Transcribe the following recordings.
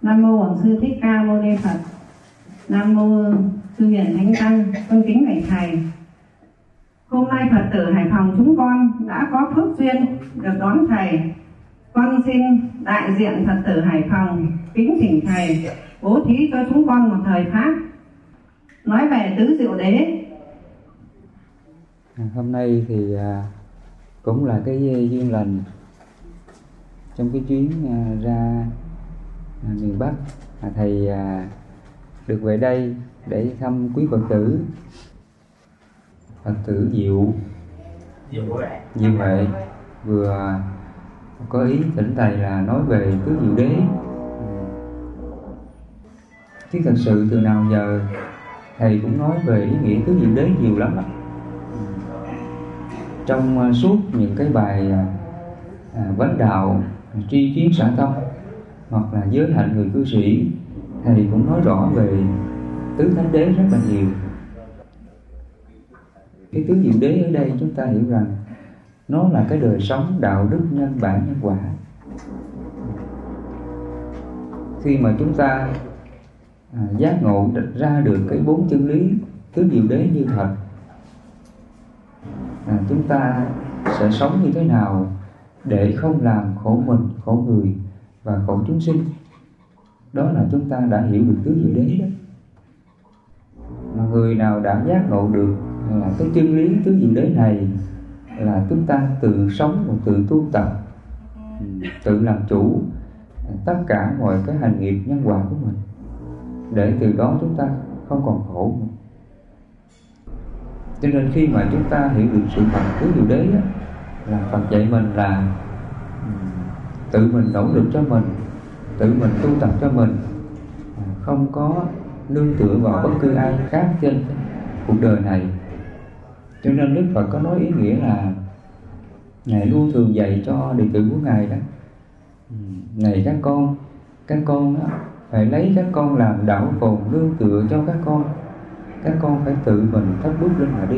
Nam mô Bổn Sư Thích Ca Mâu Ni Phật. Nam mô Sư Hiền Thánh Tăng. Con kính bạch thầy. Hôm nay Phật tử Hải Phòng chúng con đã có phước duyên được đón thầy. Con xin đại diện Phật tử Hải Phòng kính thỉnh thầy bố thí cho chúng con một thời pháp nói về tứ diệu đế. Hôm nay thì cũng là cái duyên lành trong cái chuyến ra miền Bắc, thầy được về đây để thăm quý Phật tử Diệu Huệ vừa có ý thỉnh thầy là nói về tứ diệu đế. Chứ thật sự từ nào giờ thầy cũng nói về ý nghĩa tứ diệu đế nhiều lắm đó. Trong suốt những cái bài vấn đạo tri kiến xả tâm hoặc là giới hạnh người cư sĩ, thầy cũng nói rõ về tứ thánh đế rất là nhiều. Cái tứ diệu đế ở đây chúng ta hiểu rằng nó là cái đời sống đạo đức nhân bản nhân quả. Khi mà chúng ta giác ngộ ra được cái 4 chân lý tứ diệu đế như thật, chúng ta sẽ sống như thế nào để không làm khổ mình, khổ người và khổ chúng sinh. Đó là chúng ta đã hiểu được tứ diệu đế đó. Mà người nào đã giác ngộ được là cái chân lý tứ diệu đế này là chúng ta tự sống và tự tu tập, tự làm chủ tất cả mọi cái hành nghiệp nhân quả của mình, để từ đó chúng ta không còn khổ nữa. Cho nên khi mà chúng ta hiểu được sự thật tứ diệu đế đó, là Phật dạy mình là tự mình nỗ lực cho mình, tự mình tu tập cho mình, không có nương tựa vào bất cứ ai khác trên cuộc đời này. Cho nên Đức Phật có nói ý nghĩa là Ngài luôn thường dạy cho đệ tử của Ngài đó: này các con đó, phải lấy các con làm đạo phồn nương tựa cho các con phải tự mình thắp bước lên mà đi.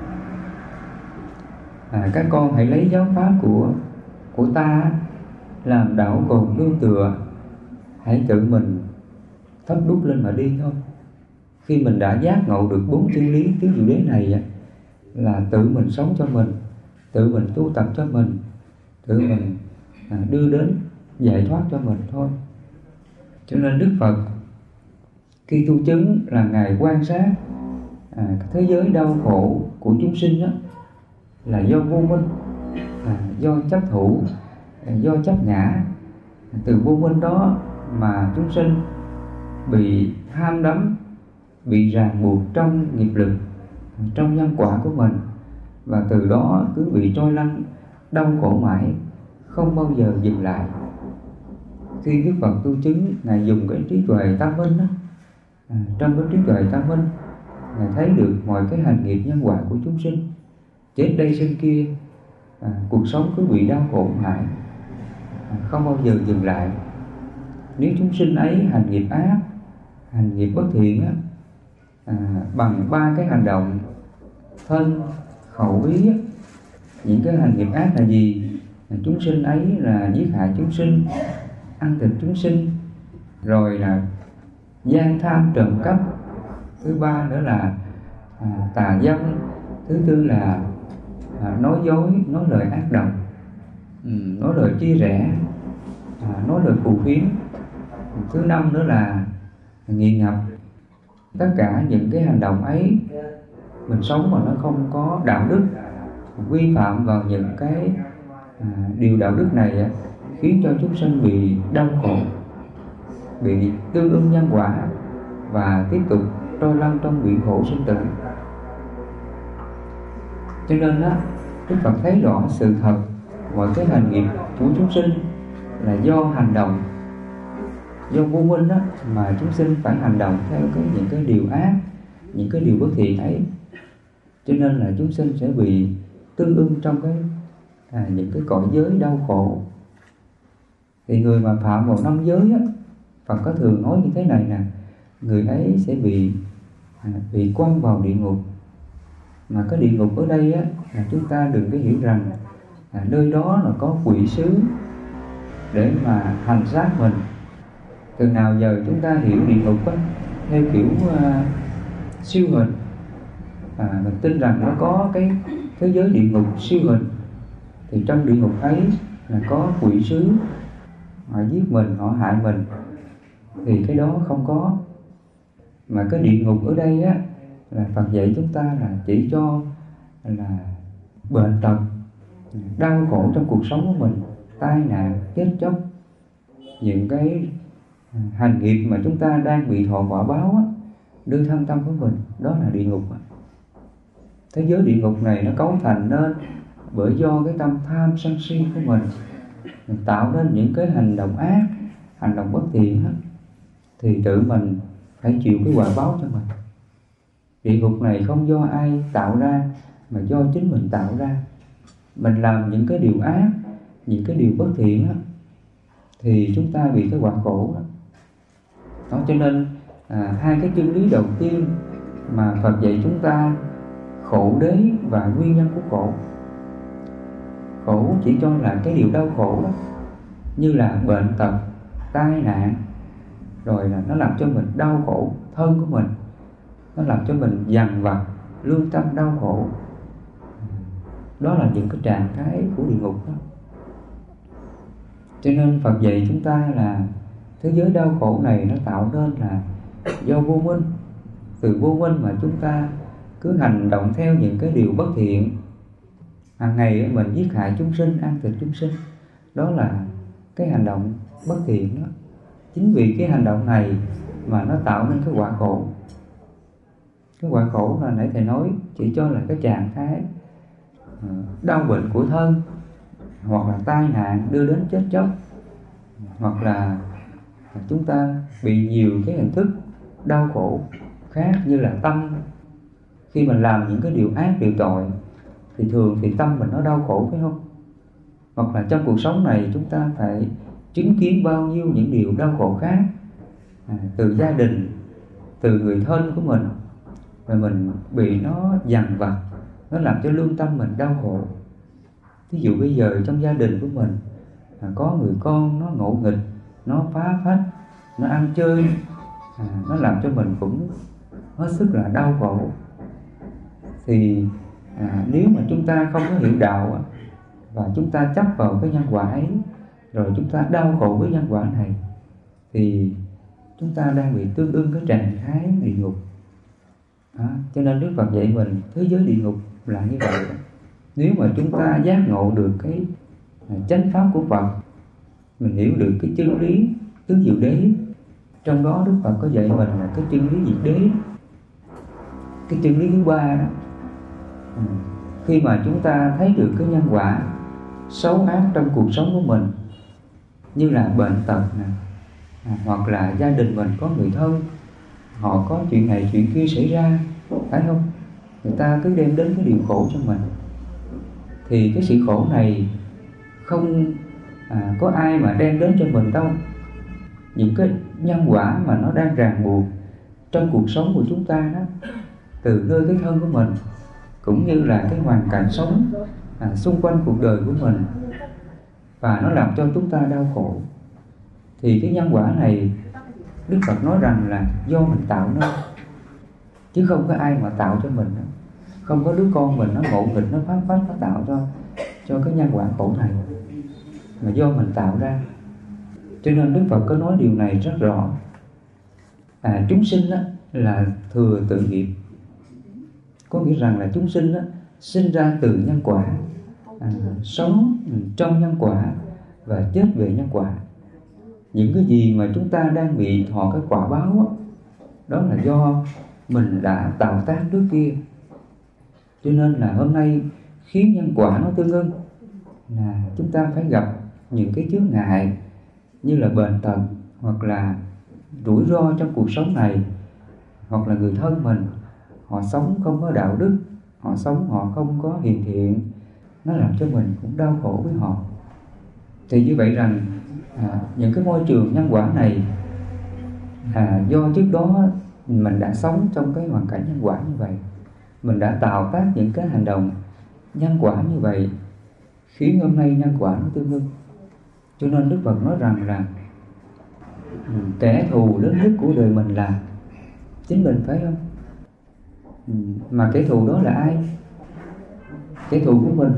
Các con hãy lấy giáo pháp của ta làm đạo phồn nương tựa, hãy tự mình thắp đuốc lên mà đi thôi. Khi mình đã giác ngộ được 4 chân lý tứ diệu đế này là tự mình sống cho mình, tự mình tu tập cho mình, tự mình đưa đến giải thoát cho mình thôi. Cho nên Đức Phật khi tu chứng là Ngài quan sát thế giới đau khổ của chúng sinh đó, là do vô minh, do chấp thủ, do chấp ngã. Từ vô minh đó mà chúng sinh bị ham đắm, bị ràng buộc trong nghiệp lực, trong nhân quả của mình, và từ đó cứ bị trôi lăn đau khổ mãi, không bao giờ dừng lại. Khi Đức Phật tu chứng, Ngài dùng cái trí tuệ tam minh đó. Trong cái trí tuệ tam minh, Ngài thấy được mọi cái hành nghiệp nhân quả của chúng sinh, chết đây sinh kia, cuộc sống cứ bị đau khổ mãi, không bao giờ dừng lại. Nếu chúng sinh ấy hành nghiệp ác, hành nghiệp bất thiện bằng 3 cái hành động thân, khẩu, ý, những cái hành nghiệp ác là gì? Chúng sinh ấy là giết hại chúng sinh, ăn thịt chúng sinh, rồi là gian tham trộm cắp, thứ 3 nữa là tà dâm, thứ 4 là nói dối, nói lời ác độc, nói lời chia rẽ, nói lời phù phiếm, thứ 5 nữa là nghiện ngập. Tất cả những cái hành động ấy mình sống mà nó không có đạo đức, vi phạm vào những cái điều đạo đức này, khiến cho chúng sinh bị đau khổ, bị tương ưng nhân quả và tiếp tục trôi lăn trong biển khổ sinh tử. Cho nên Đức Phật thấy rõ sự thật mọi cái hành nghiệp của chúng sinh là do hành động, do vô minh mà chúng sinh phải hành động theo những cái điều ác, những cái điều bất thiện ấy. Cho nên là chúng sinh sẽ bị tương ưng trong những cái cõi giới đau khổ. Thì người mà phạm vào 5 giới Phật có thường nói như thế này nè: người ấy sẽ bị quăng vào địa ngục. Mà cái địa ngục ở đây là chúng ta đừng có hiểu rằng nơi đó là có quỷ sứ để mà hành xác mình, từ nào giờ chúng ta hiểu địa ngục á, theo kiểu siêu hình. Mình tin rằng nó có cái thế giới địa ngục siêu hình. Thì trong địa ngục ấy là có quỷ sứ, họ giết mình, họ hại mình. Thì cái đó không có. Mà cái địa ngục ở đây á, là Phật dạy chúng ta là chỉ cho là bệnh tật, đau khổ trong cuộc sống của mình, tai nạn, chết chóc, những cái hành nghiệp mà chúng ta đang bị thọ quả báo á, đưa thân tâm của mình, đó là địa ngục. Thế giới địa ngục này nó cấu thành nên bởi do cái tâm tham sân si của mình tạo nên những cái hành động ác, hành động bất thiện á, thì tự mình phải chịu cái quả báo cho mình. Địa ngục này không do ai tạo ra mà do chính mình tạo ra. Mình làm những cái điều ác, những cái điều bất thiện á, thì chúng ta bị cái quả khổ đó. Cho nên hai cái chân lý đầu tiên mà Phật dạy chúng ta, khổ đế và nguyên nhân của khổ. Khổ chỉ cho là cái điều đau khổ đó, như là bệnh tật, tai nạn, rồi là nó làm cho mình đau khổ thân của mình, nó làm cho mình dằn vặt lương tâm đau khổ. Đó là những cái trạng thái của địa ngục đó. Cho nên Phật dạy chúng ta là thế giới đau khổ này nó tạo nên là do vô minh. Từ vô minh mà chúng ta cứ hành động theo những cái điều bất thiện. Hàng ngày mình giết hại chúng sinh, ăn thịt chúng sinh, đó là cái hành động bất thiện đó. Chính vì cái hành động này mà nó tạo nên cái quả khổ. Cái quả khổ là nãy thầy nói chỉ cho là cái trạng thái đau bệnh của thân, hoặc là tai nạn đưa đến chết chóc, hoặc là chúng ta bị nhiều cái hình thức đau khổ khác, như là tâm. Khi mình làm những cái điều ác, điều tội thì thường thì tâm mình nó đau khổ, phải không? Hoặc là trong cuộc sống này chúng ta phải chứng kiến bao nhiêu những điều đau khổ khác, từ gia đình, từ người thân của mình, và mình bị nó dằn vặt, nó làm cho lương tâm mình đau khổ. Ví dụ bây giờ trong gia đình của mình có người con nó ngỗ nghịch, nó phá phách, nó ăn chơi, nó làm cho mình cũng hết sức là đau khổ. Thì nếu mà chúng ta không có hiểu đạo và chúng ta chấp vào cái nhân quả ấy, rồi chúng ta đau khổ với nhân quả này, thì chúng ta đang bị tương ưng cái trạng thái địa ngục. Cho nên Đức Phật dạy mình thế giới địa ngục là như vậy. Nếu mà chúng ta giác ngộ được cái chánh pháp của Phật, mình hiểu được cái chân lý tứ diệu đế, trong đó Đức Phật có dạy mình là cái chân lý diệt đế, cái chân lý thứ ba đó. Khi mà chúng ta thấy được cái nhân quả xấu ác trong cuộc sống của mình, như là bệnh tật hoặc là gia đình mình có người thân họ có chuyện này chuyện kia xảy ra, phải không? Người ta cứ đem đến cái điều khổ cho mình, thì cái sự khổ này không có ai mà đem đến cho mình đâu. Những cái nhân quả mà nó đang ràng buộc trong cuộc sống của chúng ta đó, từ nơi cái thân của mình, cũng như là cái hoàn cảnh sống xung quanh cuộc đời của mình, và nó làm cho chúng ta đau khổ. Thì cái nhân quả này Đức Phật nói rằng là do mình tạo nên, chứ không có ai mà tạo cho mình. Không có đứa con mình nó ngộ nghịch, nó phá phách, nó tạo cho cái nhân quả khổ này, mà do mình tạo ra. Cho nên Đức Phật có nói điều này rất rõ. Chúng sinh là thừa tự nghiệp, có nghĩa rằng là chúng sinh sinh ra từ nhân quả, sống trong nhân quả và chết về nhân quả. Những cái gì mà chúng ta đang bị thọ cái quả báo đó là do mình đã tạo tác trước kia. Cho nên là hôm nay khiến nhân quả nó tương ưng, là chúng ta phải gặp những cái chướng ngại như là bệnh tật, hoặc là rủi ro trong cuộc sống này, hoặc là người thân mình họ sống không có đạo đức, họ sống họ không có hiền thiện, nó làm cho mình cũng đau khổ với họ. Thì như vậy rằng những cái môi trường nhân quả này do trước đó mình đã sống trong cái hoàn cảnh nhân quả như vậy, mình đã tạo tác những cái hành động nhân quả như vậy, khiến hôm nay nhân quả nó tương ưng. Cho nên Đức Phật nói rằng là kẻ thù lớn nhất của đời mình là chính mình, phải không? Mà kẻ thù đó là ai? Kẻ thù của mình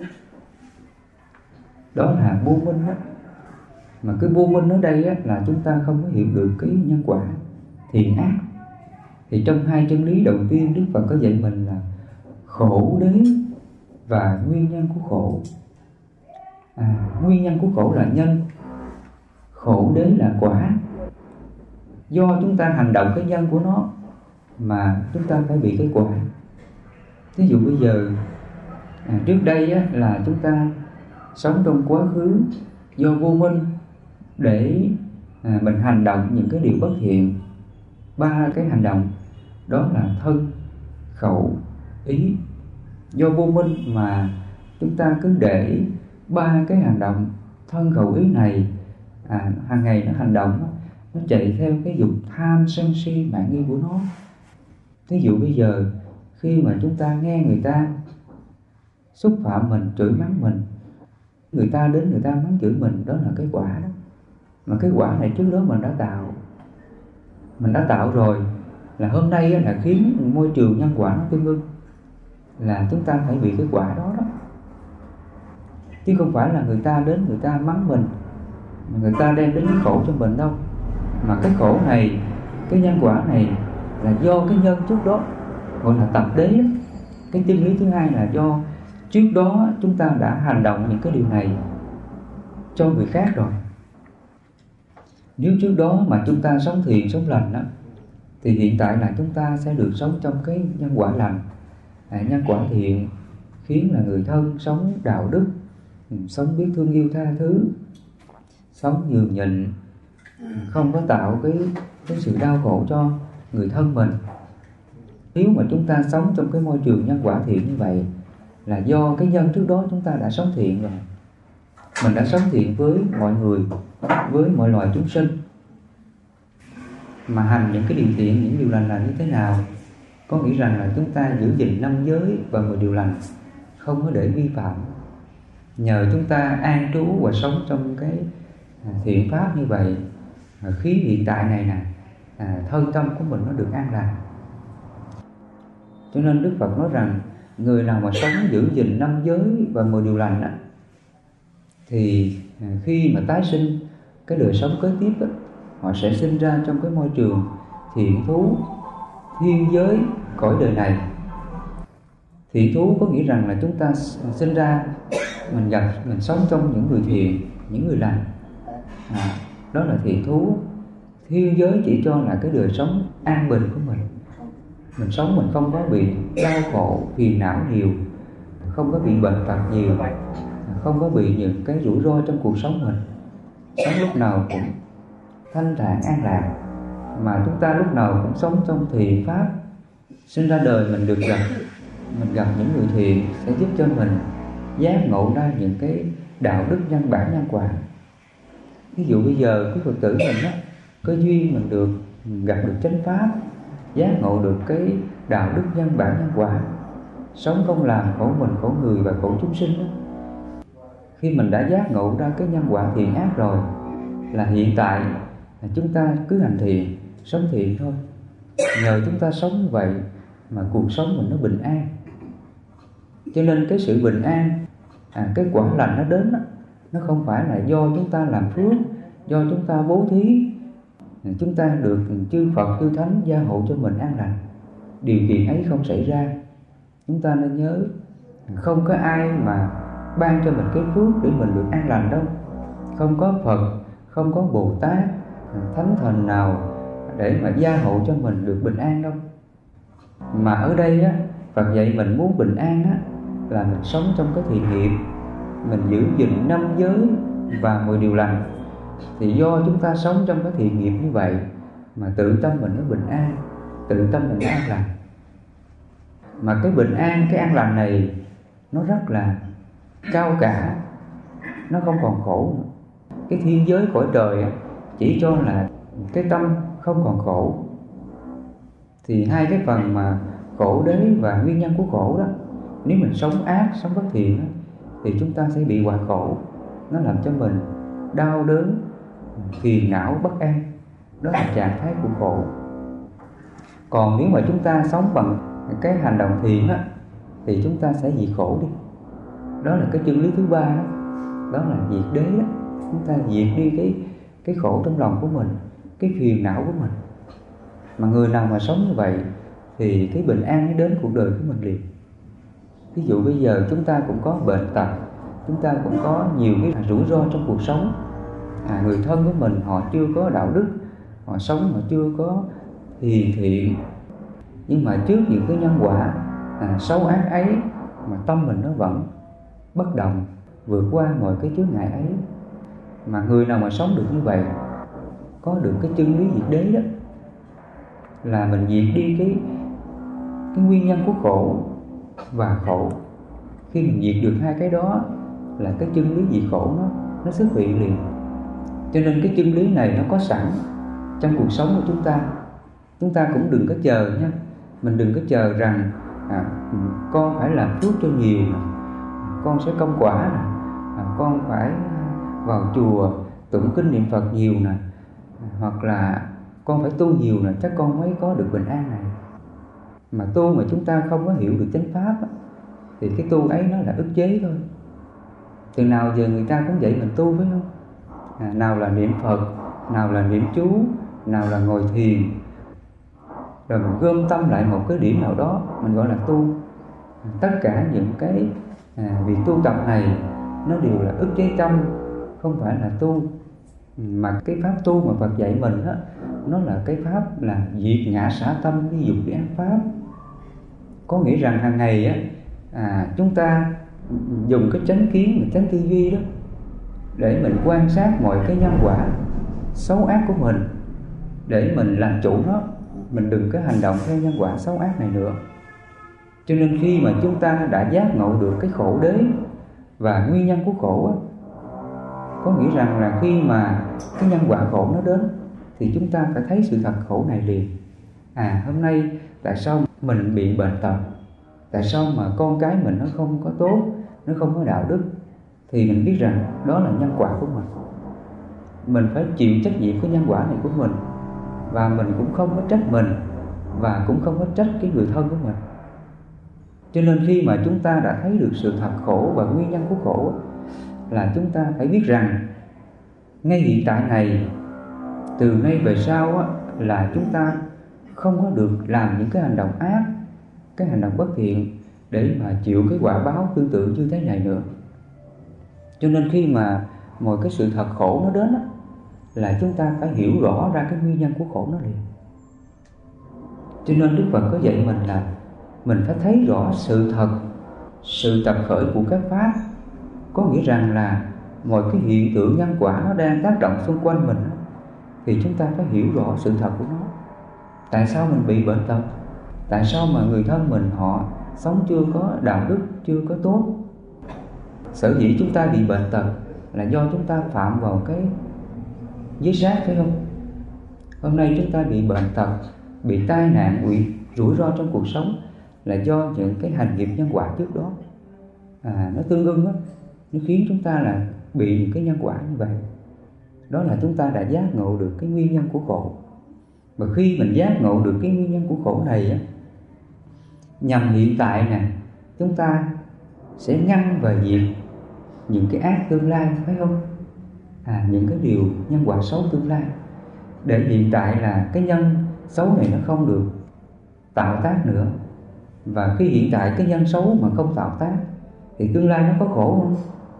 đó là vô minh đó. Mà cái vô minh ở đây là chúng ta không có hiểu được cái nhân quả thiện ác. Thì trong hai chân lý đầu tiên, Đức Phật có dạy mình là khổ đế và nguyên nhân của khổ. Nguyên nhân của khổ là nhân, khổ đế là quả. Do chúng ta hành động cái nhân của nó mà chúng ta phải bị cái quả. Ví dụ bây giờ trước đây là chúng ta sống trong quá khứ do vô minh để mình hành động những cái điều bất thiện. 3 cái hành động đó là thân, khẩu, ý. Do vô minh mà chúng ta cứ để 3 cái hành động thân, khẩu, ý này hàng ngày nó hành động, nó chạy theo cái dục tham sân si mạn nghi của nó. Ví dụ bây giờ khi mà chúng ta nghe người ta xúc phạm mình, chửi mắng mình, người ta đến người ta mắng chửi mình, đó là cái quả đó. Mà cái quả này trước đó mình đã tạo rồi, là hôm nay là khiến môi trường nhân quả nó tương ưng, là chúng ta phải bị cái quả đó đó. Chứ không phải là người ta đến người ta mắng mình, người ta đem đến cái khổ cho mình đâu. Mà cái khổ này, cái nhân quả này là do cái nhân trước đó, gọi là tập đế. Cái chân lý thứ hai là do trước đó chúng ta đã hành động những cái điều này cho người khác rồi. Nếu trước đó mà chúng ta sống thiện, sống lành thì hiện tại là chúng ta sẽ được sống trong cái nhân quả lành, nhân quả thiện, khiến là người thân sống đạo đức, sống biết thương yêu tha thứ, sống nhường nhịn, không có tạo cái sự đau khổ cho người thân mình. Nếu mà chúng ta sống trong cái môi trường nhân quả thiện như vậy là do cái nhân trước đó chúng ta đã sống thiện rồi. Mình đã sống thiện với mọi người, với mọi loài chúng sinh. Mà hành những cái điều thiện, những điều lành là như thế nào? Có nghĩa rằng là chúng ta giữ gìn 5 giới và 10 điều lành, không có để vi phạm. Nhờ chúng ta an trú và sống trong cái thiện pháp như vậy, khí hiện tại này nè, thân tâm của mình nó được an lành. Cho nên Đức Phật nói rằng người nào mà sống giữ gìn 5 giới và 10 điều lành thì khi mà tái sinh cái đời sống kế tiếp họ sẽ sinh ra trong cái môi trường thiện thú, thiên giới cõi đời này. Thiện thú có nghĩa rằng là chúng ta sinh ra, mình sống trong những người thiện, những người lành, đó là thiện thú. Thiên giới chỉ cho là cái đời sống an bình của mình sống mình không có bị đau khổ, phiền não nhiều, không có bị bệnh tật nhiều, không có bị những cái rủi ro trong cuộc sống mình, sống lúc nào cũng thanh thản an lạc. Mà chúng ta lúc nào cũng sống trong thiện pháp. Sinh ra đời mình gặp những người thiện sẽ giúp cho mình giác ngộ ra những cái đạo đức nhân bản nhân quả. Ví dụ bây giờ quý Phật tử mình có duyên mình được gặp được chánh pháp, giác ngộ được cái đạo đức nhân bản nhân quả, sống không làm khổ mình, khổ người và khổ chúng sinh Khi mình đã giác ngộ ra cái nhân quả thiện ác rồi, là hiện tại là chúng ta cứ hành thiện, sống thiện thôi. Nhờ chúng ta sống như vậy mà cuộc sống mình nó bình an. Cho nên cái sự bình an, cái quả lành nó đến nó không phải là do chúng ta làm phước, do chúng ta bố thí, chúng ta được chư Phật chư Thánh gia hộ cho mình an lành. Điều kiện ấy không xảy ra. Chúng ta nên nhớ, không có ai mà ban cho mình cái phước để mình được an lành đâu. Không có Phật, không có Bồ Tát, Thánh Thần nào để mà gia hộ cho mình được bình an đâu. Mà ở đây Phật dạy mình muốn bình an là mình sống trong cái thiện nghiệp, mình giữ gìn 5 giới và 10 điều lành. Thì do chúng ta sống trong cái thiện nghiệp như vậy mà tự tâm mình nó bình an, tự tâm mình nó an lành. Mà cái bình an, cái an lành này nó rất là cao cả, nó không còn khổ nữa. Cái thiên giới cõi trời chỉ cho là cái tâm không còn khổ. Thì hai cái phần mà khổ đế và nguyên nhân của khổ đó, nếu mình sống ác, sống bất thiện thì chúng ta sẽ bị quả khổ. Nó làm cho mình đau đớn, phiền não, bất an. Đó là trạng thái của khổ. Còn nếu mà chúng ta sống bằng cái hành động thiện á, thì chúng ta sẽ diệt khổ đi. Đó là cái chân lý thứ ba đó. Đó là diệt đế đó. Chúng ta diệt đi cái khổ trong lòng của mình, cái phiền não của mình. Mà người nào mà sống như vậy thì cái bình an nó đến cuộc đời của mình liền. Ví dụ bây giờ chúng ta cũng có bệnh tật, chúng ta cũng có nhiều cái rủi ro trong cuộc sống. Người thân của mình họ chưa có đạo đức, họ sống họ chưa có hiền thiện. Nhưng mà trước những cái nhân quả xấu ác ấy mà tâm mình nó vẫn bất động, vượt qua mọi cái chướng ngại ấy. Mà người nào mà sống được như vậy, có được cái chân lý diệt đế đó, là mình diệt đi cái nguyên nhân của khổ và khổ. Khi mình diệt được hai cái đó là cái chân lý diệt khổ nó xuất hiện liền. Cho nên cái chân lý này nó có sẵn trong cuộc sống của chúng ta. Chúng ta cũng đừng có chờ nha. Mình đừng có chờ rằng con phải làm phước cho nhiều nè, con sẽ công quả nè, con phải vào chùa tụng kinh niệm Phật nhiều nè, hoặc là con phải tu nhiều nè, chắc con mới có được bình an này. Mà tu mà chúng ta không có hiểu được chánh pháp thì cái tu ấy nó là ức chế thôi. Từ nào giờ người ta cũng dạy mình tu, phải không? Nào là niệm Phật, nào là niệm chú, nào là ngồi thiền, rồi mình gom tâm lại một cái điểm nào đó, mình gọi là tu. Tất cả những cái việc tu tập này nó đều là ức chế tâm, không phải là tu. Mà cái pháp tu mà Phật dạy mình đó, nó là cái pháp là diệt ngã xả tâm, ví dụ cái ác pháp. Có nghĩa rằng hàng ngày chúng ta dùng cái chánh kiến, chánh tư duy đó để mình quan sát mọi cái nhân quả xấu ác của mình, để mình làm chủ nó. Mình đừng có hành động theo nhân quả xấu ác này nữa. Cho nên khi mà chúng ta đã giác ngộ được cái khổ đế và nguyên nhân của khổ có nghĩa rằng là khi mà cái nhân quả khổ nó đến thì chúng ta phải thấy sự thật khổ này liền. Hôm nay tại sao mình bị bệnh tật, tại sao mà con cái mình nó không có tốt, nó không có đạo đức, thì mình biết rằng đó là nhân quả của mình. Mình phải chịu trách nhiệm của nhân quả này của mình. Và mình cũng không có trách mình, và cũng không có trách cái người thân của mình. Cho nên khi mà chúng ta đã thấy được sự thật khổ và nguyên nhân của khổ, là chúng ta phải biết rằng ngay hiện tại này, từ nay về sau là chúng ta không có được làm những cái hành động ác, cái hành động bất thiện để mà chịu cái quả báo tương tự như thế này nữa. Cho nên khi mà mọi cái sự thật khổ nó đến là chúng ta phải hiểu rõ ra cái nguyên nhân của khổ nó liền. Cho nên Đức Phật có dạy mình là mình phải thấy rõ sự thật, sự tập khởi của các pháp. Có nghĩa rằng là mọi cái hiện tượng nhân quả nó đang tác động xung quanh mình, thì chúng ta phải hiểu rõ sự thật của nó. Tại sao mình bị bệnh tật? Tại sao mà người thân mình họ sống chưa có đạo đức, chưa có tốt? Sở dĩ chúng ta bị bệnh tật là do chúng ta phạm vào cái giới sát, phải không? Hôm nay chúng ta bị bệnh tật, bị tai nạn, bị rủi ro trong cuộc sống là do những cái hành nghiệp nhân quả trước đó. Nó tương ưng đó, nó khiến chúng ta là bị những cái nhân quả như vậy. Đó là chúng ta đã giác ngộ được cái nguyên nhân của khổ. Và khi mình giác ngộ được cái nguyên nhân của khổ này nhằm hiện tại nè, chúng ta sẽ ngăn và diệt những cái ác tương lai, phải không? Những cái điều nhân quả xấu tương lai, để hiện tại là cái nhân xấu này nó không được tạo tác nữa. Và khi hiện tại cái nhân xấu mà không tạo tác thì tương lai nó có khổ không?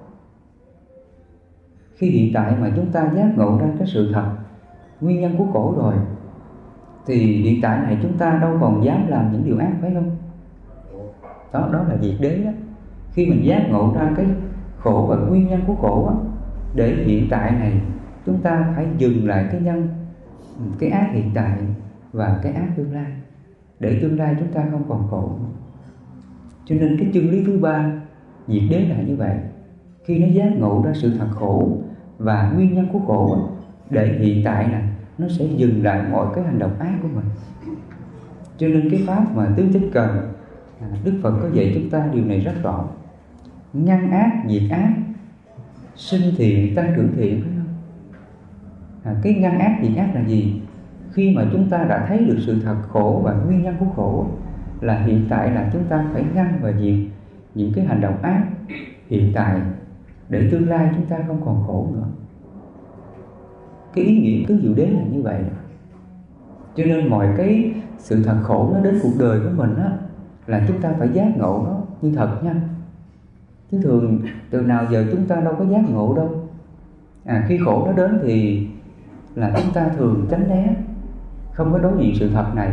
Khi hiện tại mà chúng ta giác ngộ ra cái sự thật nguyên nhân của khổ rồi, thì hiện tại này chúng ta đâu còn dám làm những điều ác, phải không? Đó là diệt đế đó. Khi mình giác ngộ ra cái khổ và nguyên nhân của khổ để hiện tại này chúng ta phải dừng lại cái nhân, cái ác hiện tại và cái ác tương lai, để tương lai chúng ta không còn khổ. Cho nên cái chân lý thứ ba diệt đế là như vậy. Khi nó giác ngộ ra sự thật khổ và nguyên nhân của khổ, để hiện tại này nó sẽ dừng lại mọi cái hành động ác của mình. Cho nên cái pháp mà tứ tích cần, Đức Phật có dạy chúng ta điều này rất rõ. Ngăn ác, diệt ác, sinh thiện, tăng trưởng thiện, phải không? Cái ngăn ác diệt ác là gì? Khi mà chúng ta đã thấy được sự thật khổ và nguyên nhân của khổ, là hiện tại là chúng ta phải ngăn và diệt những cái hành động ác hiện tại, để tương lai chúng ta không còn khổ nữa. Cái ý nghĩa tứ diệu đế là như vậy. Cho nên mọi cái sự thật khổ nó đến cuộc đời của mình á, là chúng ta phải giác ngộ nó như thật nha. Chứ thường từ nào giờ chúng ta đâu có giác ngộ đâu. Khi khổ nó đến thì là chúng ta thường tránh né, không có đối diện sự thật này.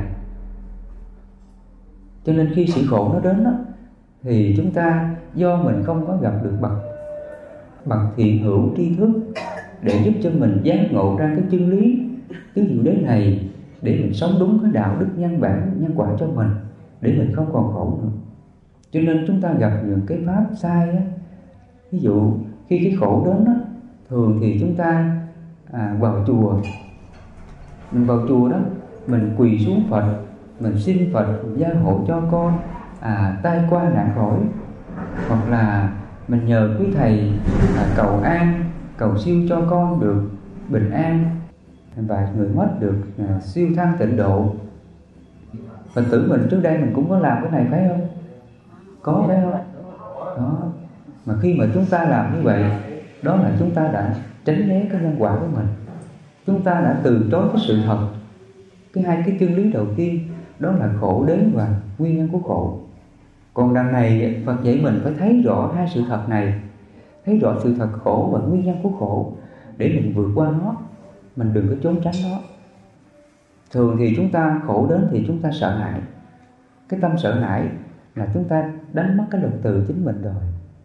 Cho nên khi sự khổ nó đến đó, thì chúng ta do mình không có gặp được bậc thiện hữu tri thức để giúp cho mình giác ngộ ra cái chân lý tứ diệu đế này, để mình sống đúng cái đạo đức nhân bản nhân quả cho mình, để mình không còn khổ nữa. Cho nên chúng ta gặp những cái pháp sai á, ví dụ khi cái khổ đến á, thường thì chúng ta vào chùa, mình vào chùa đó, mình quỳ xuống Phật, mình xin Phật gia hộ cho con tai qua nạn khỏi, hoặc là mình nhờ quý thầy cầu an, cầu siêu cho con được bình an và người mất được siêu thăng tịnh độ. Phật tử mình trước đây mình cũng có làm cái này phải không? Có phải không? Đó. Mà khi mà chúng ta làm như vậy, đó là chúng ta đã tránh né cái nhân quả của mình. Chúng ta đã từ chối cái sự thật. Hai cái chân lý đầu tiên đó là khổ đến và nguyên nhân của khổ. Còn đằng này Phật dạy mình phải thấy rõ hai sự thật này, thấy rõ sự thật khổ và nguyên nhân của khổ để mình vượt qua nó, mình đừng có trốn tránh nó. Thường thì chúng ta khổ đến thì chúng ta sợ hãi. Cái tâm sợ hãi là chúng ta đánh mất cái lòng từ chính mình rồi.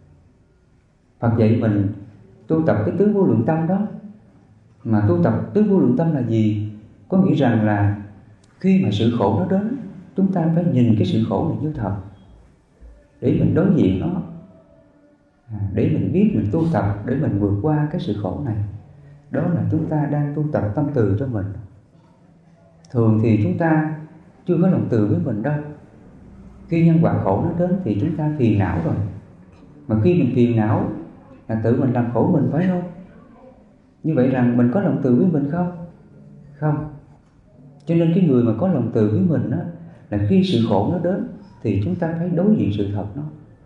Phật dạy mình tu tập cái tứ vô lượng tâm đó. Mà tu tập tứ vô lượng tâm là gì? Có nghĩa rằng là khi mà sự khổ nó đến, chúng ta phải nhìn cái sự khổ này như thật, để mình đối diện nó, để mình biết mình tu tập để mình vượt qua cái sự khổ này. Đó là chúng ta đang tu tập tâm từ cho mình. Thường thì chúng ta chưa có lòng từ với mình đâu. Khi nhân quả khổ nó đến thì chúng ta phiền não rồi. Mà khi mình phiền não là tự mình làm khổ mình, phải không? Như vậy rằng mình có lòng từ với mình không? Không. Cho nên cái người mà có lòng từ với mình đó, là khi sự khổ nó đến thì chúng ta phải đối diện sự thật nó.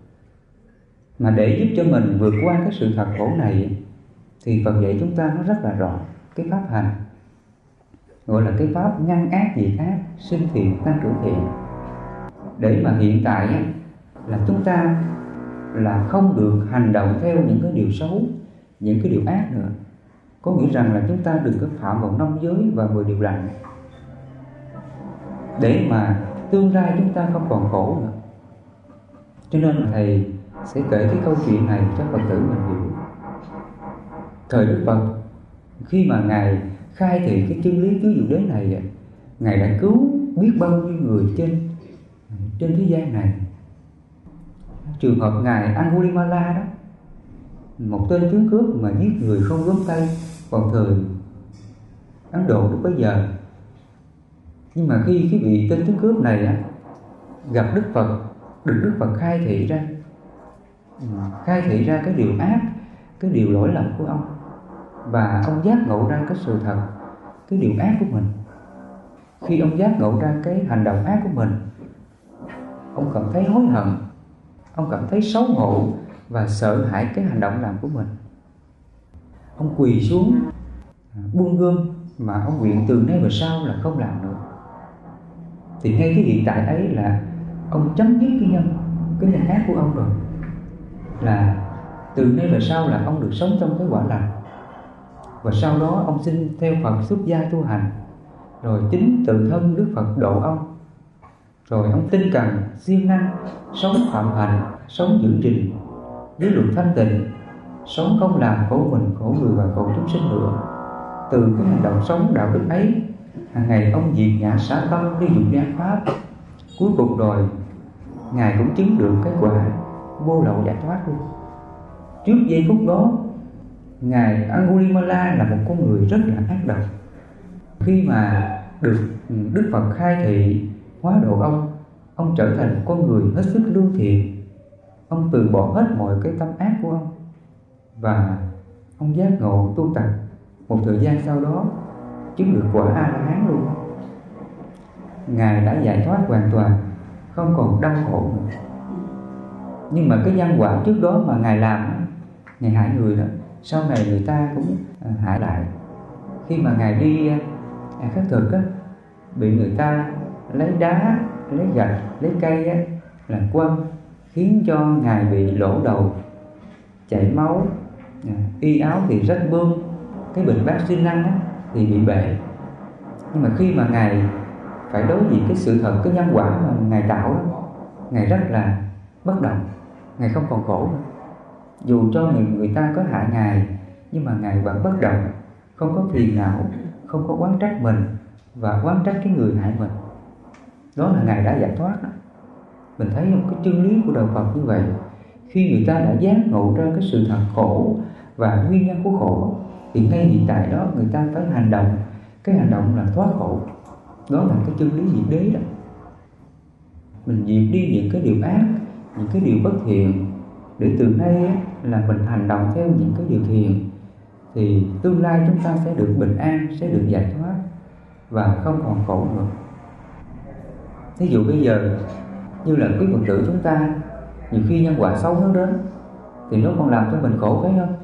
Mà để giúp cho mình vượt qua cái sự thật khổ này thì Phật dạy chúng ta nó rất là rõ cái pháp hành, gọi là cái pháp ngăn ác diệt ác, sinh thiện tăng trưởng thiện. Để mà hiện tại là chúng ta là không được hành động theo những cái điều xấu, những cái điều ác nữa. Có nghĩa rằng là chúng ta đừng có phạm vào 5 giới và 10 điều lành, để mà tương lai chúng ta không còn khổ nữa. Cho nên Thầy sẽ kể cái câu chuyện này cho Phật tử mình hiểu. Thời Đức Phật, khi mà Ngài khai thị cái chân lý tứ diệu đế này, Ngài đã cứu biết bao nhiêu người trên thế gian này. Trường hợp Ngài Angulimala đó, một tên tướng cướp mà giết người không gớm tay vào thời Ấn Độ lúc bấy giờ. Nhưng mà khi cái vị tên tướng cướp này gặp Đức Phật, được Đức Phật khai thị ra cái điều ác, cái điều lỗi lầm của ông, và ông giác ngộ ra cái sự thật, cái điều ác của mình. Khi ông giác ngộ ra cái hành động ác của mình, ông cảm thấy hối hận, ông cảm thấy xấu hổ và sợ hãi cái hành động làm của mình. Ông quỳ xuống buông gươm mà ông nguyện từ nay về sau là không làm nữa. Thì ngay cái hiện tại ấy là ông chấm dứt cái nhân ác của ông rồi. Là từ nay về sau là ông được sống trong cái quả lành. Và sau đó ông xin theo Phật xuất gia tu hành. Rồi chính tự thân Đức Phật độ ông. Rồi ông tinh cần, siêng năng, sống phạm hạnh, sống giữ gìn giới luật thanh tịnh, sống không làm khổ mình, khổ người và khổ chúng sinh nữa. Từ cái hành động sống đạo đức ấy, hàng ngày ông diệt ngã xả tâm đi dụng giác pháp. Cuối cùng rồi Ngài cũng chứng được cái quả vô lậu giải thoát luôn. Trước giây phút đó, Ngài Angulimala là một con người rất là ác độc. Khi mà được Đức Phật khai thị hóa độ ông trở thành một con người hết sức lương thiện. Ông từ bỏ hết mọi cái tâm ác của ông, và ông giác ngộ tu tập một thời gian sau đó chứng được quả A-la-hán luôn. Ngài đã giải thoát hoàn toàn, không còn đau khổ nữa. Nhưng mà cái nhân quả trước đó mà Ngài làm, Ngài hại người đó, sau này người ta cũng hại lại. Khi mà Ngài đi khất thực á, bị người ta lấy đá, lấy gạch, lấy cây á, là quăng, khiến cho Ngài bị lỗ đầu, chảy máu, y áo thì rách bươm, cái bình bát xi năng á, thì bị bể. Nhưng mà khi mà Ngài phải đối diện cái sự thật, cái nhân quả mà Ngài tạo đó, Ngài rất là bất động, Ngài không còn khổ nữa. Dù cho người ta có hại Ngài, nhưng mà Ngài vẫn bất động, không có phiền não, không có oán trách mình và oán trách cái người hại mình. Đó là Ngài đã giải thoát đó. Mình thấy một cái chân lý của đạo Phật như vậy. Khi người ta đã giác ngộ ra cái sự thật khổ và nguyên nhân của khổ, thì ngay hiện tại đó người ta phải hành động. Cái hành động là thoát khổ. Đó là cái chân lý diệt đế đó. Mình diệt đi những cái điều ác, những cái điều bất thiện, để từ nay là mình hành động theo những cái điều thiện, thì tương lai chúng ta sẽ được bình an, sẽ được giải thoát và không còn khổ nữa. Ví dụ bây giờ như là quý Phật tử chúng ta, nhiều khi nhân quả xấu nó đến thì nó còn làm cho mình khổ, phải không?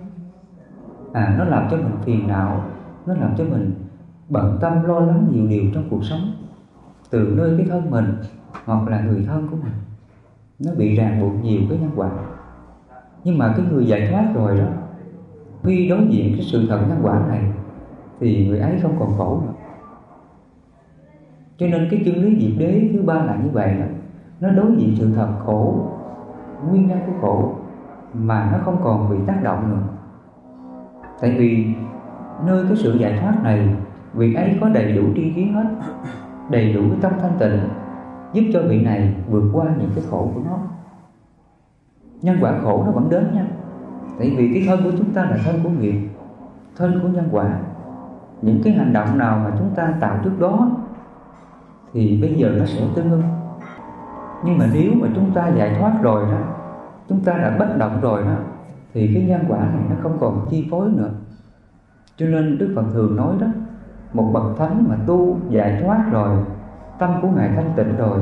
Nó làm cho mình phiền não, nó làm cho mình bận tâm lo lắng nhiều điều trong cuộc sống, từ nơi cái thân mình hoặc là người thân của mình, nó bị ràng buộc nhiều cái nhân quả. Nhưng mà cái người giải thoát rồi đó, khi đối diện cái sự thật nhân quả này thì người ấy không còn khổ nữa. Cho nên cái chân lý diệt đế thứ ba là như vậy đó. Nó đối diện sự thật khổ, nguyên nhân của khổ, mà nó không còn bị tác động nữa. Tại vì nơi cái sự giải thoát này, vị ấy có đầy đủ tri kiến hết, đầy đủ cái tâm thanh tịnh, giúp cho vị này vượt qua những cái khổ của nó. Nhân quả khổ nó vẫn đến nha. Tại vì cái thân của chúng ta là thân của nghiệp, thân của nhân quả. Những cái hành động nào mà chúng ta tạo trước đó thì bây giờ nó sẽ tương ưng. Nhưng mà nếu mà chúng ta giải thoát rồi đó, chúng ta đã bất động rồi đó, thì cái nhân quả này nó không còn chi phối nữa. Cho nên Đức Phật thường nói đó, một bậc thánh mà tu giải thoát rồi, tâm của Ngài thanh tịnh rồi,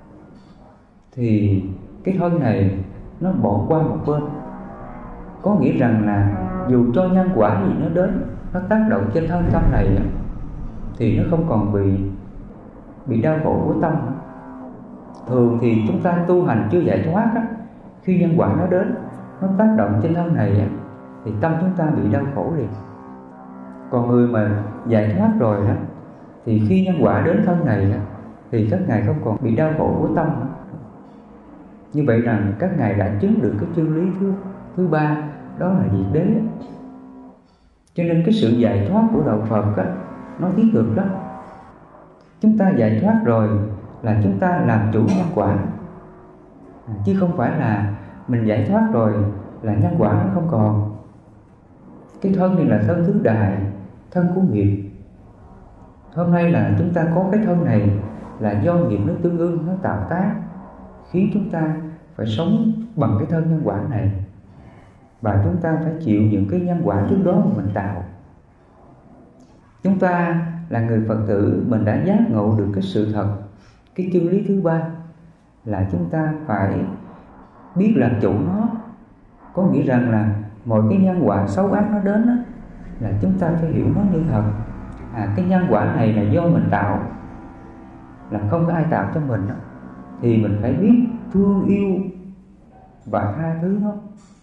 thì cái thân này nó bỏ qua một bên. Có nghĩa rằng là dù cho nhân quả gì nó đến, nó tác động trên thân tâm này, thì nó không còn bị đau khổ của tâm. Thường thì chúng ta tu hành chưa giải thoát á, khi nhân quả nó đến, nó tác động trên thân này, thì tâm chúng ta bị đau khổ liền. Còn người mà giải thoát rồi đó, thì khi nhân quả đến thân này thì các ngài không còn bị đau khổ của tâm nữa. Như vậy rằng các ngài đã chứng được cái chân lý thứ ba, đó là diệt đế. Cho nên cái sự giải thoát của đạo Phật á, nó thiết thực lắm. Chúng ta giải thoát rồi là chúng ta làm chủ nhân quả, chứ không phải là mình giải thoát rồi là nhân quả nó không còn. Cái thân này là thân thứ đại, thân của nghiệp. Hôm nay là chúng ta có cái thân này là do nghiệp nó tương ưng, nó tạo tác, khiến chúng ta phải sống bằng cái thân nhân quả này, và chúng ta phải chịu những cái nhân quả trước đó mà mình tạo. Chúng ta là người Phật tử, mình đã giác ngộ được cái sự thật, cái chân lý thứ ba là chúng ta phải biết làm chủ nó. Có nghĩa rằng là mọi cái nhân quả xấu ác nó đến đó, là chúng ta phải hiểu nó như thật. Cái nhân quả này là do mình tạo, là không có ai tạo cho mình đó. Thì mình phải biết thương yêu và tha thứ nó.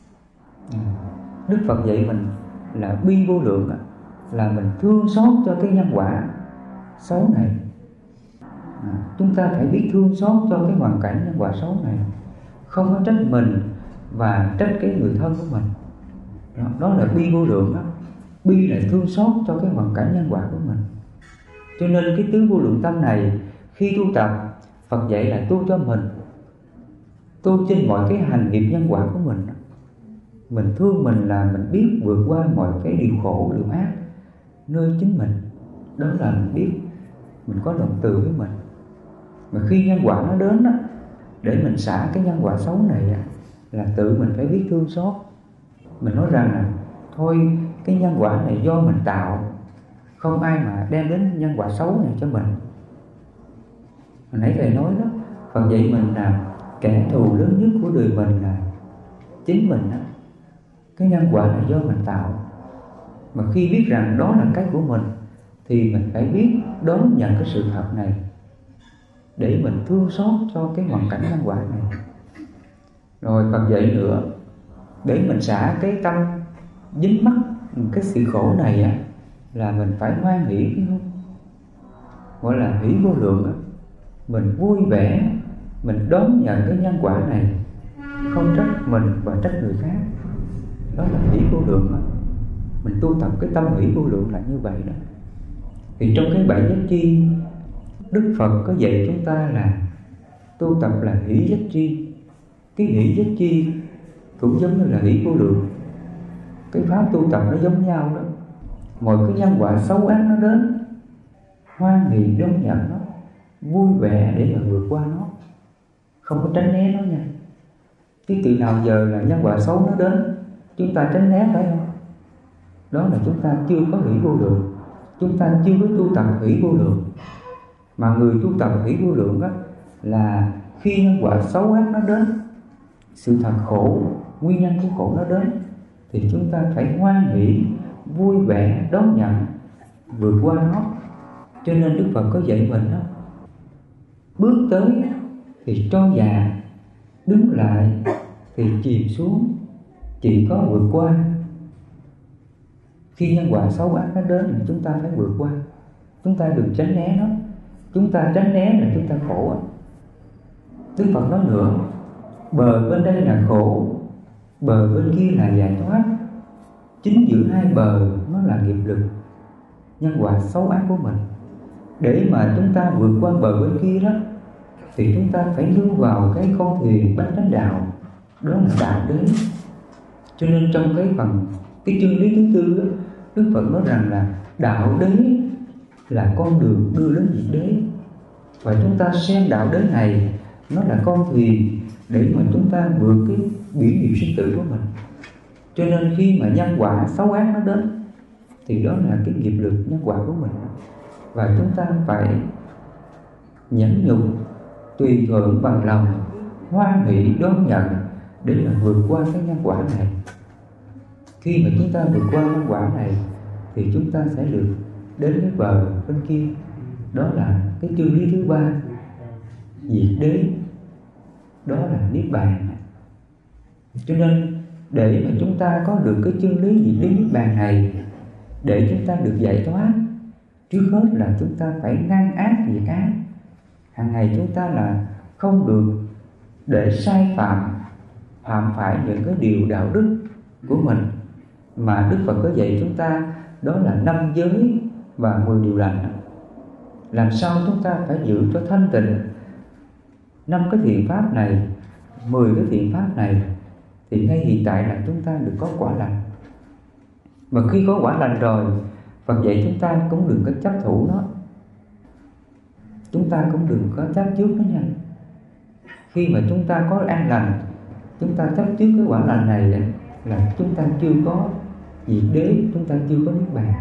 Đức Phật dạy mình là bi vô lượng, là mình thương xót cho cái nhân quả xấu này. Chúng ta phải biết thương xót cho cái hoàn cảnh nhân quả xấu này, không có trách mình và trách cái người thân của mình. Đó là bi vô lượng đó. Bi là thương xót cho cái hoàn cảnh nhân quả của mình. Cho nên cái tứ vô lượng tâm này, khi tu tập, Phật dạy là tu cho mình, tu trên mọi cái hành nghiệp nhân quả của mình. Mình thương mình là mình biết vượt qua mọi cái điều khổ, điều ác nơi chính mình. Đó là mình biết mình có lòng từ với mình. Mà khi nhân quả nó đến đó, để mình xả cái nhân quả xấu này, là tự mình phải biết thương xót. Mình nói rằng là thôi cái nhân quả này do mình tạo, không ai mà đem đến nhân quả xấu này cho mình. Hồi nãy thầy nói đó, Phật dạy mình là kẻ thù lớn nhất của đời mình là chính mình đó. Cái nhân quả này do mình tạo, mà khi biết rằng đó là cái của mình thì mình phải biết đón nhận cái sự thật này để mình thương xót cho cái hoàn cảnh nhân quả này. Rồi Phật dạy nữa, để mình xả cái tâm dính mắc cái sự khổ này á, là mình phải hoan hỷ, phải không? Gọi là hỷ vô lượng á. Mình vui vẻ, mình đón nhận cái nhân quả này, không trách mình và trách người khác. Đó là hỷ vô lượng á. Mình tu tập cái tâm hỷ vô lượng là như vậy đó. Thì trong cái bảy giác chi, Đức Phật có dạy chúng ta là tu tập là hỷ giác chi. Cái hỷ giác chi cũng giống như là hỷ vô lượng. Cái pháp tu tập nó giống nhau đó. Mọi cái nhân quả xấu ác nó đến, hoan hỷ đón nhận nó, vui vẻ để mà vượt qua nó, không có tránh né nó nha. Chứ từ nào giờ là nhân quả xấu nó đến chúng ta tránh né, phải không? Đó là chúng ta chưa có hỷ vô lượng, chúng ta chưa có tu tập hỷ vô lượng. Mà người tu tập hỷ vô lượng đó là khi nhân quả xấu ác nó đến, sự thật khổ, nguyên nhân của khổ nó đến, thì chúng ta phải hoan hỷ, vui vẻ đón nhận, vượt qua nó. Cho nên Đức Phật có dạy mình đó, bước tới thì trôi dạt, đứng lại thì chìm xuống, chỉ có vượt qua. Khi nhân quả xấu ác nó đến là chúng ta phải vượt qua, chúng ta đừng tránh né nó. Chúng ta tránh né là chúng ta khổ. Đức Phật nói nữa, bờ bên đây là khổ, bờ bên kia là giải thoát. Chính giữa hai bờ nó là nghiệp lực, nhân quả xấu ác của mình. Để mà chúng ta vượt qua bờ bên kia đó, thì chúng ta phải lưu vào cái con thuyền bánh chánh đạo, đó là đạo đế. Cho nên trong cái chân lý thứ tư đó, Đức Phật nói rằng là đạo đế là con đường đưa đến diệt đế. Và chúng ta xem đạo đế này nó là con thuyền để mà chúng ta vượt cái biển nghiệp sinh tử của mình. Cho nên khi mà nhân quả xấu ác nó đến thì đó là cái nghiệp lực nhân quả của mình. Và chúng ta phải nhẫn nhục, tùy thuận bằng lòng, hoan hỷ đón nhận để mà vượt qua cái nhân quả này. Khi mà chúng ta vượt qua nhân quả này thì chúng ta sẽ được đến cái bờ bên kia. Đó là cái chân lý thứ ba, diệt đế, đó là niết bàn. Cho nên để mà chúng ta có được cái chân lý diệt đế niết bàn này, để chúng ta được giải thoát, trước hết là chúng ta phải ngăn ác diệt ác. Hàng ngày chúng ta là không được để sai phạm, phạm phải những cái điều đạo đức của mình mà Đức Phật có dạy chúng ta, đó là 5 giới và 10 điều lành. Làm sao chúng ta phải giữ cho thanh tịnh 5 cái thiện pháp này, 10 cái thiện pháp này, thì ngay hiện tại là chúng ta được có quả lành. Mà khi có quả lành rồi, Phật dạy chúng ta cũng đừng có chấp thủ nó, chúng ta cũng đừng có chấp trước nó nha. Khi mà chúng ta có an lành, chúng ta chấp trước cái quả lành này là chúng ta chưa có diệt đế, chúng ta chưa có niết bàn.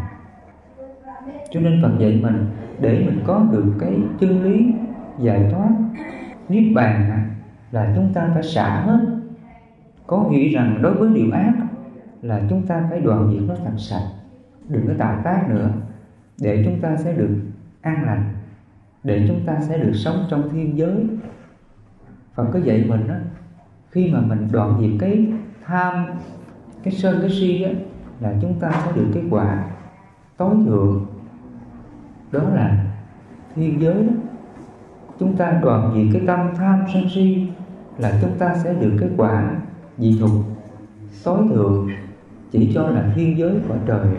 Cho nên Phật dạy mình để mình có được cái chân lý giải thoát niết bàn là chúng ta phải xả hết. Có nghĩa rằng đối với điều ác là chúng ta phải đoạn diệt nó thành sạch, đừng có tạo tác nữa, để chúng ta sẽ được an lành, để chúng ta sẽ được sống trong thiên giới. Phật có dạy mình đó, khi mà mình đoạn diệt cái tham, cái sân, cái si đó, là chúng ta sẽ được cái quả tối thượng, đó là thiên giới đó. Chúng ta đoạn diệt cái tâm tham sân si là chúng ta sẽ được cái quả dị thục tối thượng, chỉ cho là thiên giới cõi trời,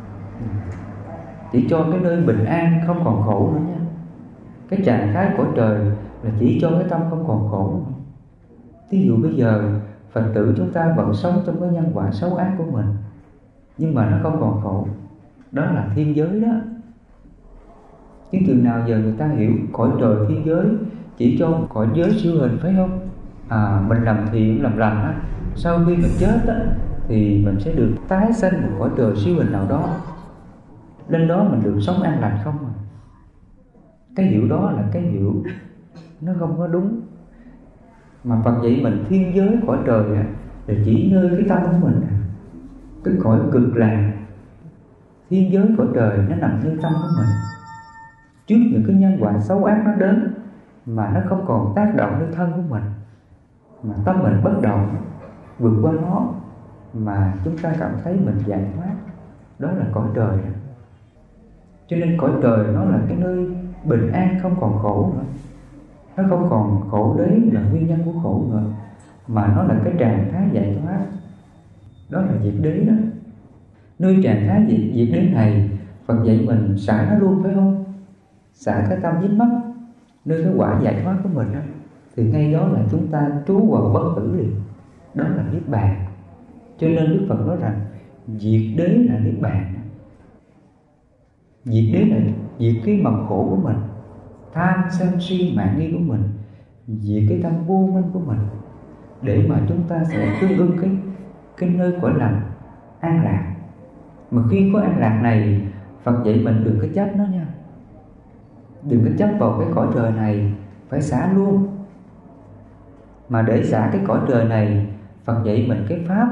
chỉ cho cái nơi bình an không còn khổ nữa nha. Cái trạng thái cõi trời là chỉ cho cái tâm không còn khổ. Thí dụ bây giờ Phật tử chúng ta vẫn sống trong cái nhân quả xấu ác của mình, nhưng mà nó không còn khổ, đó là thiên giới đó. Chứ từ nào giờ người ta hiểu cõi trời thiên giới chỉ cho cõi giới siêu hình, phải không? Mình làm thiện làm lành á, sau khi mình chết á, thì mình sẽ được tái sanh một cõi trời siêu hình nào đó. Lên đó mình được sống an lành không à. Cái hiểu đó là cái hiểu nó không có đúng. Mà Phật dạy mình thiên giới cõi trời là chỉ nơi cái tâm của mình, cái cõi cực lạc. Thiên giới cõi trời nó nằm nơi tâm của mình. Trước những cái nhân quả xấu ác nó đến mà nó không còn tác động nơi thân của mình, mà tâm mình bất động vượt qua nó, mà chúng ta cảm thấy mình giải thoát, đó là cõi trời. Cho nên cõi trời nó là cái nơi bình an, không còn khổ nữa. Nó không còn khổ đế là nguyên nhân của khổ nữa, mà nó là cái trạng thái giải thoát. Đó là diệt đế đó. Nơi trạng thái diệt đế này, Phật dạy mình xả nó luôn, phải không? Xả cái tâm dính mắc, nơi cái quả giải thoát của mình đó, thì ngay đó là chúng ta trú vào bất tử liền. Đó là niết bàn. Cho nên Đức Phật nói rằng diệt đế là niết bàn. Diệt đế là diệt cái mầm khổ của mình, tham sân si mạn nghi của mình, diệt cái tâm vô minh của mình, để mà chúng ta sẽ tương ưng cái nơi cõi lành an lạc. Mà khi có an lạc này, Phật dạy mình đừng có chấp nó nha. Đừng có chấp vào cái cõi trời này, phải xả luôn. Mà để xả cái cõi trời này, Phật dạy mình cái pháp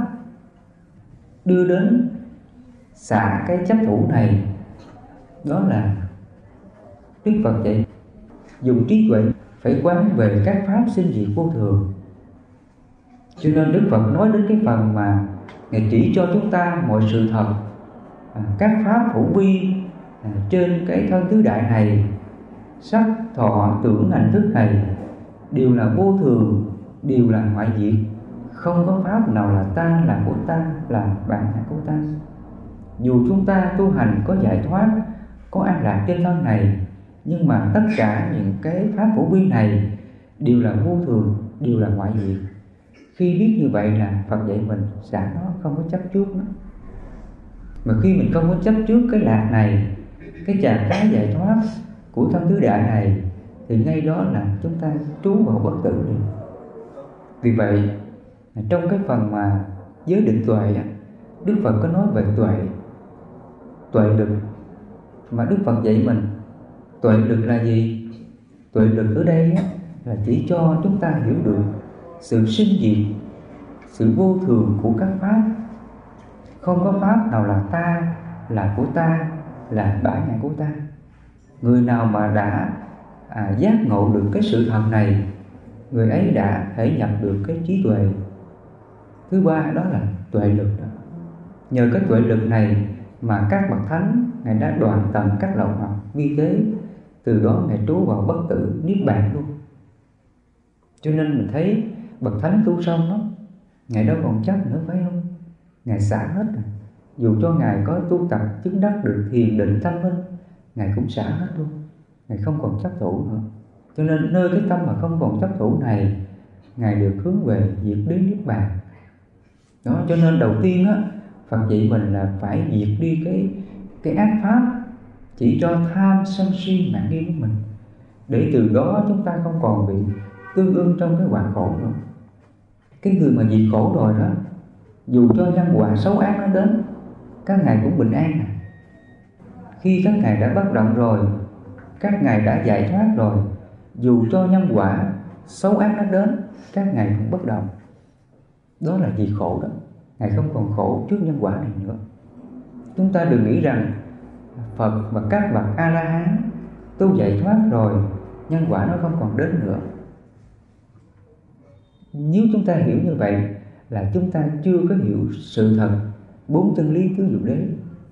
đưa đến xả cái chấp thủ này. Đó là Đức Phật dạy dùng trí tuệ phải quán về các pháp sinh diệt vô thường. Cho nên Đức Phật nói đến cái phần mà Ngài chỉ cho chúng ta mọi sự thật, các pháp hữu vi trên cái thân tứ đại này, sắc, thọ, tưởng, hành, thức này đều là vô thường, đều là ngoại diệt. Không có pháp nào là ta, là của ta, là bản hạ của ta. Dù chúng ta tu hành có giải thoát, có an lạc trên thân này, nhưng mà tất cả những cái pháp phổ vi này đều là vô thường, đều là ngoại diệt. Khi biết như vậy là Phật dạy mình xả nó, không có chấp trước nó. Mà khi mình không có chấp trước cái lạc này, cái trạng thái giải thoát của thân tứ đại này, thì ngay đó là chúng ta trú vào bất tử liền. Vì vậy trong cái phần mà giới định tuệ, Đức Phật có nói về tuệ lực. Mà Đức Phật dạy mình tuệ lực là gì? Tuệ lực ở đây là chỉ cho chúng ta hiểu được sự sinh diệt, sự vô thường của các pháp. Không có pháp nào là ta, là của ta, là bản ngã của ta. Người nào mà đã giác ngộ được cái sự thật này, người ấy đã thể nhập được cái trí tuệ. Thứ ba đó là tuệ lực đó. Nhờ cái tuệ lực này mà các bậc thánh Ngài đã đoạn tận các lậu hoặc vi tế, từ đó Ngài trú vào bất tử niết bàn luôn. Cho nên mình thấy bậc thánh tu xong đó, Ngài đâu còn chấp nữa, phải không? Ngài xả hết rồi. Dù cho Ngài có tu tập chứng đắc được thiền định thanh minh, Ngài cũng xả hết luôn. Ngài không còn chấp thủ nữa. Cho nên nơi cái tâm mà không còn chấp thủ này, Ngài được hướng về diệt đến niết bàn. Đó, cho nên đầu tiên á, Phật dạy mình là phải diệt đi cái ác pháp chỉ cho tham sân si mạn nghi của mình, để từ đó chúng ta không còn bị tương ưng trong cái quả khổ nữa. Cái người mà diệt khổ rồi đó, dù cho nhân quả xấu ác nó đến, các ngài cũng bình an. Khi các ngài đã bất động rồi, các ngài đã giải thoát rồi, dù cho nhân quả xấu ác nó đến, các ngài cũng bất động. Đó là diệt khổ đó. Ngài không còn khổ trước nhân quả này nữa. Chúng ta đừng nghĩ rằng Phật và các bậc A-la-hán tu giải thoát rồi, nhân quả nó không còn đến nữa. Nếu chúng ta hiểu như vậy là chúng ta chưa có hiểu sự thật bốn chân lý tứ diệu đế.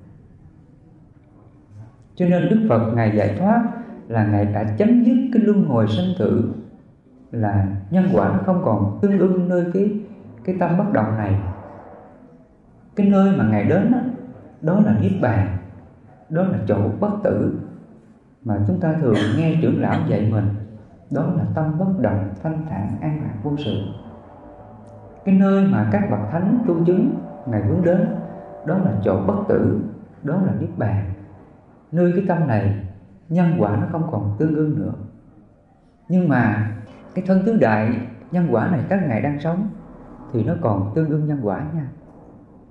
Cho nên Đức Phật Ngài giải thoát là Ngài đã chấm dứt cái luân hồi sinh tử, là nhân quả nó không còn tương ưng nơi cái tâm bất động này. Cái nơi mà Ngài đến đó là niết bàn, đó là chỗ bất tử mà chúng ta thường nghe trưởng lão dạy mình. Đó là tâm bất động, thanh thản, an lạc vô sự. Cái nơi mà các bậc thánh tu chứng Ngài hướng đến, đó là chỗ bất tử, đó là niết bàn. Nơi cái tâm này, nhân quả nó không còn tương ưng nữa. Nhưng mà cái thân tứ đại nhân quả này các ngài đang sống thì nó còn tương ưng nhân quả nha.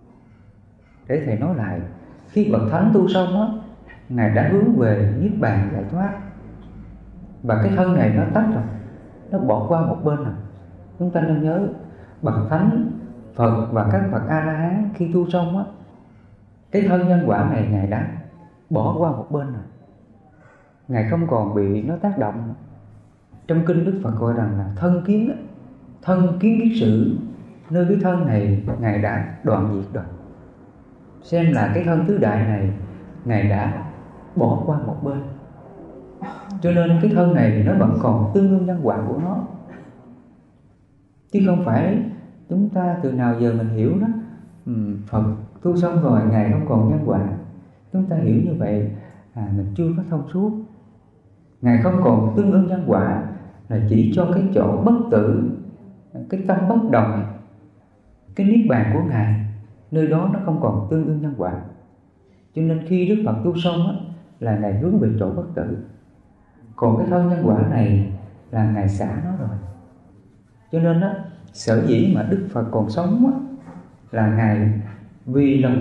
để thầy nói lại, khi bậc thánh tu xong á, ngài đã hướng về niết bàn giải thoát, và cái thân này nó tách rồi, nó bỏ qua một bên rồi. Chúng ta nên nhớ, bậc thánh, Phật và các bậc A La Hán khi tu xong á, cái thân nhân quả này ngài đã bỏ qua một bên rồi, ngài không còn bị nó tác động nữa. Trong kinh Đức Phật gọi rằng là thân kiến kiết sử, nơi cái thân này ngài đã đoạn diệt rồi. Xem là cái thân tứ đại này ngài đã bỏ qua một bên, cho nên cái thân này nó vẫn còn tương đương nhân quả của nó, chứ không phải chúng ta từ nào giờ mình hiểu đó, Phật tu xong rồi ngài không còn nhân quả. Chúng ta hiểu như vậy mình chưa có thông suốt. Ngài không còn tương ưng nhân quả là chỉ cho cái chỗ bất tử, cái tâm bất động, cái niết bàn của ngài, nơi đó nó không còn tương ưng nhân quả. Cho nên khi Đức Phật tu xong á, là ngài hướng về chỗ bất tử. Còn cái thân nhân quả này là ngài xả nó rồi. Cho nên á, sở dĩ mà Đức Phật còn sống á, là ngài vì lòng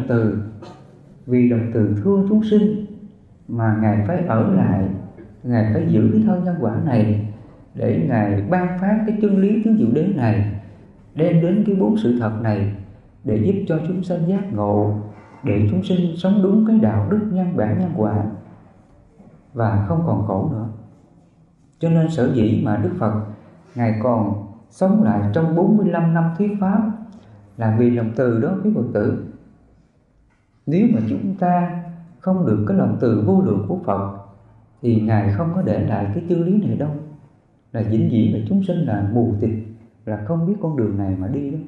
từ thương chúng sinh mà ngài phải ở lại, ngài phải giữ cái thân nhân quả này để ngài ban phát cái chân lý tứ diệu đế này, đem đến cái bốn sự thật này để giúp cho chúng sanh giác ngộ, để chúng sinh sống đúng cái đạo đức nhân bản nhân quả và không còn khổ nữa. Cho nên sở dĩ mà Đức Phật ngài còn sống lại trong 45 năm thuyết pháp là vì lòng từ đó quý Phật tử. Nếu mà chúng ta không được cái lòng từ vô lượng của Phật thì ngài không có để lại cái chân lý này đâu, là vĩnh viễn là chúng sinh là mù tịt, là không biết con đường này mà đi đó.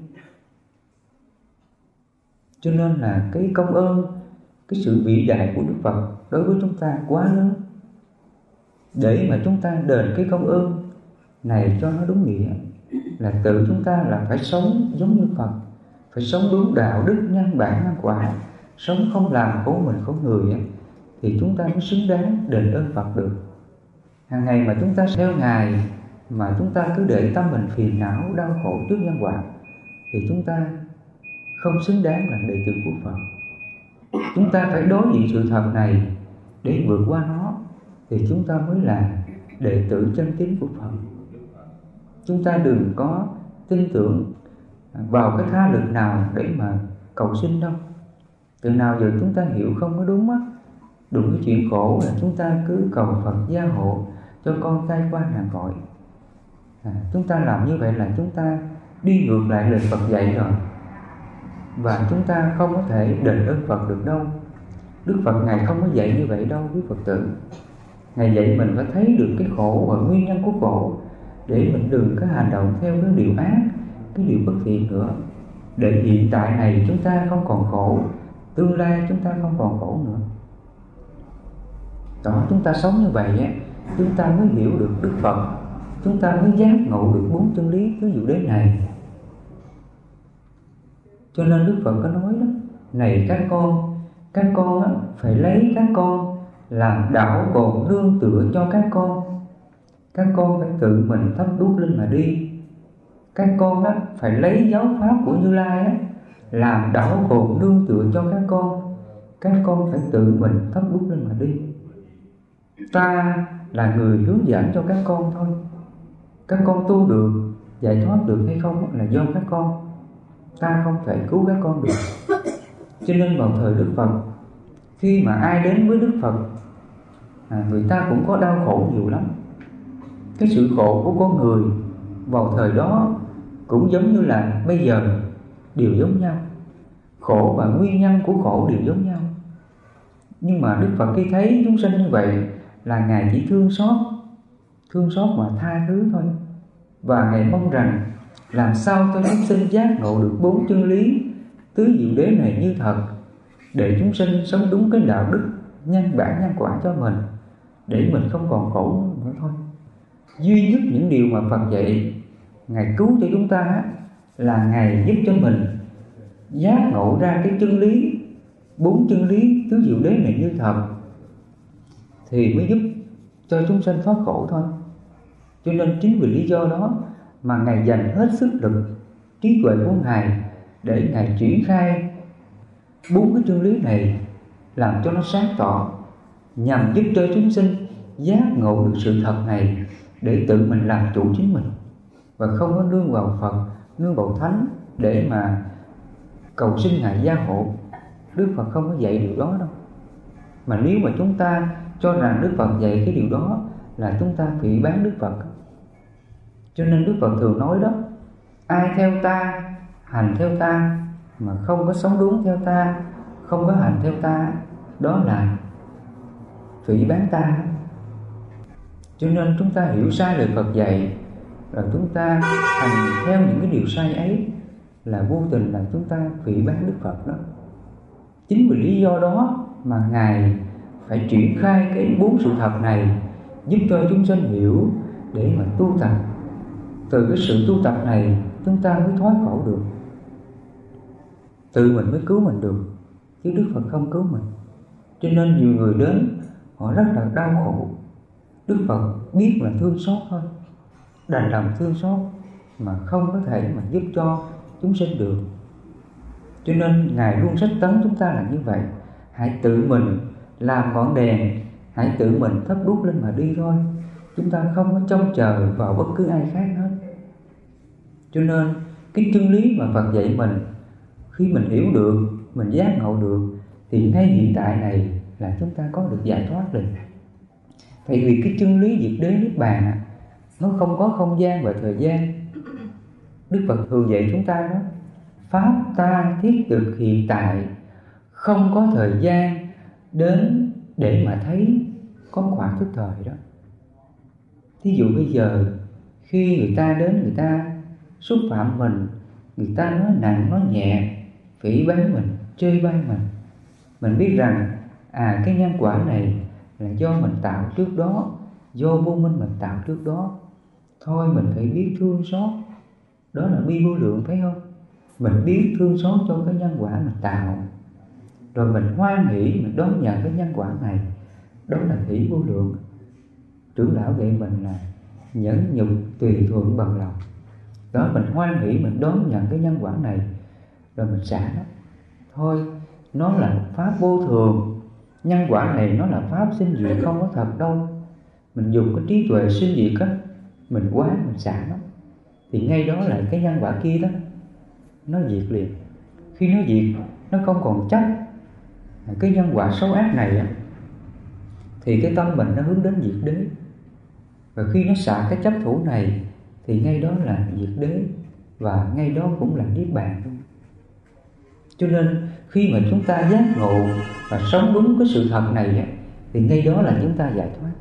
Cho nên là cái công ơn, cái sự vĩ đại của Đức Phật đối với chúng ta quá lớn, để mà chúng ta đền cái công ơn này cho nó đúng nghĩa là tự chúng ta là phải sống giống như Phật, phải sống đúng đạo đức nhân bản nhân quả, sống không làm khổ mình khổ người ấy, thì chúng ta mới xứng đáng đền ơn Phật được. Hàng ngày mà chúng ta theo ngài mà chúng ta cứ để tâm mình phiền não đau khổ trước nhân quả thì chúng ta không xứng đáng là đệ tử của Phật. Chúng ta phải đối diện sự thật này để vượt qua nó thì chúng ta mới là đệ tử chân chính của Phật. Chúng ta đừng có tin tưởng vào cái tha lực nào để mà cầu sinh đâu. Từ nào giờ chúng ta hiểu không có đúng á, đụng cái chuyện khổ là chúng ta cứ cầu Phật gia hộ cho con tai qua nạn khỏi. Chúng ta làm như vậy là chúng ta đi ngược lại lời Phật dạy rồi, và chúng ta không có thể đền ơn Phật được đâu. Đức Phật ngài không có dạy như vậy đâu quý Phật tử. Ngài dạy mình phải thấy được cái khổ và nguyên nhân của khổ để mình đừng có hành động theo cái điều ác, cái điều bất thiện nữa, để hiện tại này chúng ta không còn khổ, tương lai chúng ta không còn khổ nữa. Đó, chúng ta sống như vậy á, chúng ta mới hiểu được Đức Phật, chúng ta mới giác ngộ được bốn chân lý tứ diệu đế này. Cho nên Đức Phật có nói đó, này các con á, phải lấy các con làm đạo cột nương tựa cho các con phải tự mình thắp đuốc lên mà đi. Các con á, phải lấy giáo pháp của Như Lai á, làm đạo cột nương tựa cho các con phải tự mình thắp đuốc lên mà đi. Ta là người hướng dẫn cho các con thôi. Các con tu được, giải thoát được hay không là do các con, ta không thể cứu các con được. Cho nên vào thời Đức Phật, khi mà ai đến với Đức Phật, người ta cũng có đau khổ nhiều lắm. Cái sự khổ của con người vào thời đó cũng giống như là bây giờ, đều giống nhau. Khổ và nguyên nhân của khổ đều giống nhau. Nhưng mà Đức Phật khi thấy chúng sinh như vậy là ngài chỉ thương xót mà tha thứ thôi. Và ngài mong rằng làm sao cho chúng sinh giác ngộ được bốn chân lý tứ diệu đế này như thật, để chúng sinh sống đúng cái đạo đức nhân bản nhân quả cho mình, để mình không còn khổ nữa thôi. Duy nhất những điều mà Phật dạy ngài cứu cho chúng ta là ngài giúp cho mình giác ngộ ra cái chân lý, bốn chân lý tứ diệu đế này như thật, thì mới giúp cho chúng sinh thoát khổ thôi. Cho nên chính vì lý do đó mà ngài dành hết sức lực, trí tuệ của ngài để ngài triển khai 4 cái chân lý này làm cho nó sáng tỏ, nhằm giúp cho chúng sinh giác ngộ được sự thật này để tự mình làm chủ chính mình, và không có nương vào Phật, nương vào Thánh để mà cầu xin Ngài gia hộ. Đức Phật không có dạy điều đó đâu. Mà nếu mà chúng ta cho rằng Đức Phật dạy cái điều đó là chúng ta phỉ báng Đức Phật. Cho nên Đức Phật thường nói đó: ai theo ta, hành theo ta mà không có sống đúng theo ta, không có hành theo ta, đó là phỉ báng ta. Cho nên chúng ta hiểu sai lời Phật dạy, rồi chúng ta hành theo những cái điều sai ấy, là vô tình là chúng ta phỉ báng Đức Phật đó. Chính vì lý do đó mà Ngài phải triển khai cái 4 sự thật này, giúp cho chúng sinh hiểu để mà tu tập. Từ cái sự tu tập này chúng ta mới thoát khổ được, tự mình mới cứu mình được, chứ Đức Phật không cứu mình. Cho nên nhiều người đến họ rất là đau khổ, Đức Phật biết là thương xót thôi, đành lòng thương xót mà không có thể mà giúp cho chúng sinh được. Cho nên Ngài luôn sách tấn chúng ta là như vậy: hãy tự mình làm ngọn đèn, hãy tự mình thắp đuốc lên mà đi thôi. Chúng ta không có trông chờ vào bất cứ ai khác hết. Cho nên cái chân lý mà Phật dạy mình, khi mình hiểu được, mình giác ngộ được, thì ngay hiện tại này là chúng ta có được giải thoát rồi. Tại vì cái chân lý diệt đế niết bàn nó không có không gian và thời gian. Đức Phật thường dạy chúng ta đó: pháp ta thiết thực hiện tại, không có thời gian đến để mà thấy có quả thức thời đó. Thí dụ bây giờ khi người ta đến, người ta xúc phạm mình, người ta nói nặng nói nhẹ, phỉ báng mình, chê bai mình biết rằng cái nhân quả này là do mình tạo trước đó, do vô minh mình tạo trước đó. Thôi mình phải biết thương xót, đó là bi vô lượng, thấy không? Mình biết thương xót cho cái nhân quả mình tạo, rồi mình hoan hỷ, mình đón nhận cái nhân quả này, đó là hỷ vô lượng. Trưởng lão dạy mình là nhẫn nhục tùy thuận bằng lòng. Đó, mình hoan hỷ, mình đón nhận cái nhân quả này, rồi mình xả nó. Thôi, nó là một pháp vô thường, nhân quả này nó là pháp sinh diệt, không có thật đâu. Mình dùng cái trí tuệ sinh diệt á, mình quán, mình xả nó, thì ngay đó là cái nhân quả kia đó, nó diệt liền. Khi nó diệt, nó không còn chấp cái nhân quả xấu ác này á, thì cái tâm mình nó hướng đến diệt đế. Và khi nó xả cái chấp thủ này, thì ngay đó là diệt đế, và ngay đó cũng là niết bàn luôn. Cho nên khi mà chúng ta giác ngộ và sống đúng cái sự thật này, thì ngay đó là chúng ta giải thoát.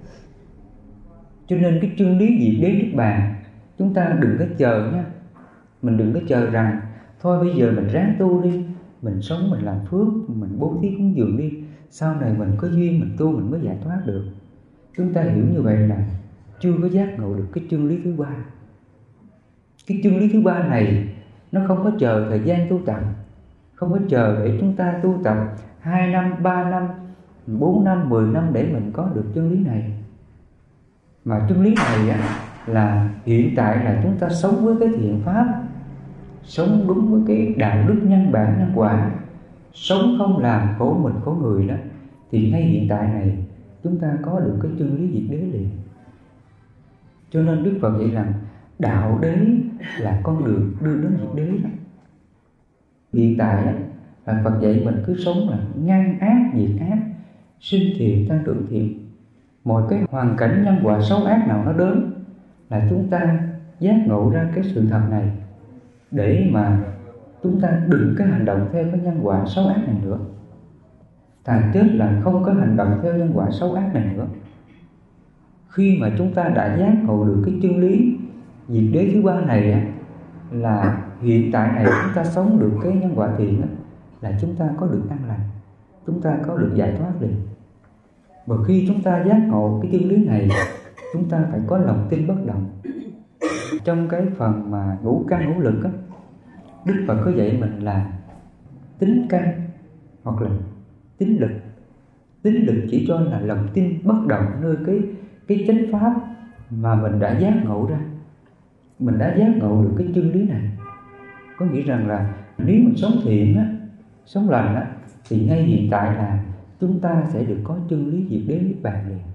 Cho nên cái chân lý diệt đế niết bàn, chúng ta đừng có chờ nha. Mình đừng có chờ rằng thôi bây giờ mình ráng tu đi, mình sống, mình làm phước, mình bố thí cúng dường đi, sau này mình có duyên mình tu mình mới giải thoát được. Chúng ta hiểu như vậy là chưa có giác ngộ được cái chân lý thứ ba. Cái chân lý thứ ba này nó không có chờ thời gian tu tập, không có chờ để chúng ta tu tập 2 năm, 3 năm, 4 năm, 10 năm để mình có được chân lý này. Mà chân lý này là hiện tại là chúng ta sống với cái thiện pháp, sống đúng với cái đạo đức nhân bản nhân quả, sống không làm khổ mình khổ người đó, thì ngay hiện tại này chúng ta có được cái chân lý diệt đế liền. Cho nên Đức Phật dạy rằng đạo đế là con đường đưa đến diệt đế đó. Hiện tại là Phật dạy mình cứ sống là ngăn ác diệt ác, sinh thiện tăng trưởng thiện. Mọi cái hoàn cảnh nhân quả xấu ác nào nó đến là chúng ta giác ngộ ra cái sự thật này, để mà chúng ta đừng có hành động theo cái nhân quả xấu ác này nữa. Thà chết là không có hành động theo nhân quả xấu ác này nữa. Khi mà chúng ta đã giác ngộ được cái chân lý diệt đế thứ ba này, là hiện tại này chúng ta sống được cái nhân quả thiện, là chúng ta có được an lành, chúng ta có được giải thoát liền. Và khi chúng ta giác ngộ cái chân lý này, chúng ta phải có lòng tin bất động. Trong cái phần mà ngũ căn ngũ lực á, Đức Phật có dạy mình là tín căn hoặc là tín lực. Tín lực chỉ cho là lòng tin bất động nơi cái chánh pháp mà mình đã giác ngộ ra. Mình đã giác ngộ được cái chân lý này. Có nghĩa rằng là nếu mình sống thiện á, sống lành á, thì ngay hiện tại là chúng ta sẽ được có chân lý diệt đế niết bàn liền.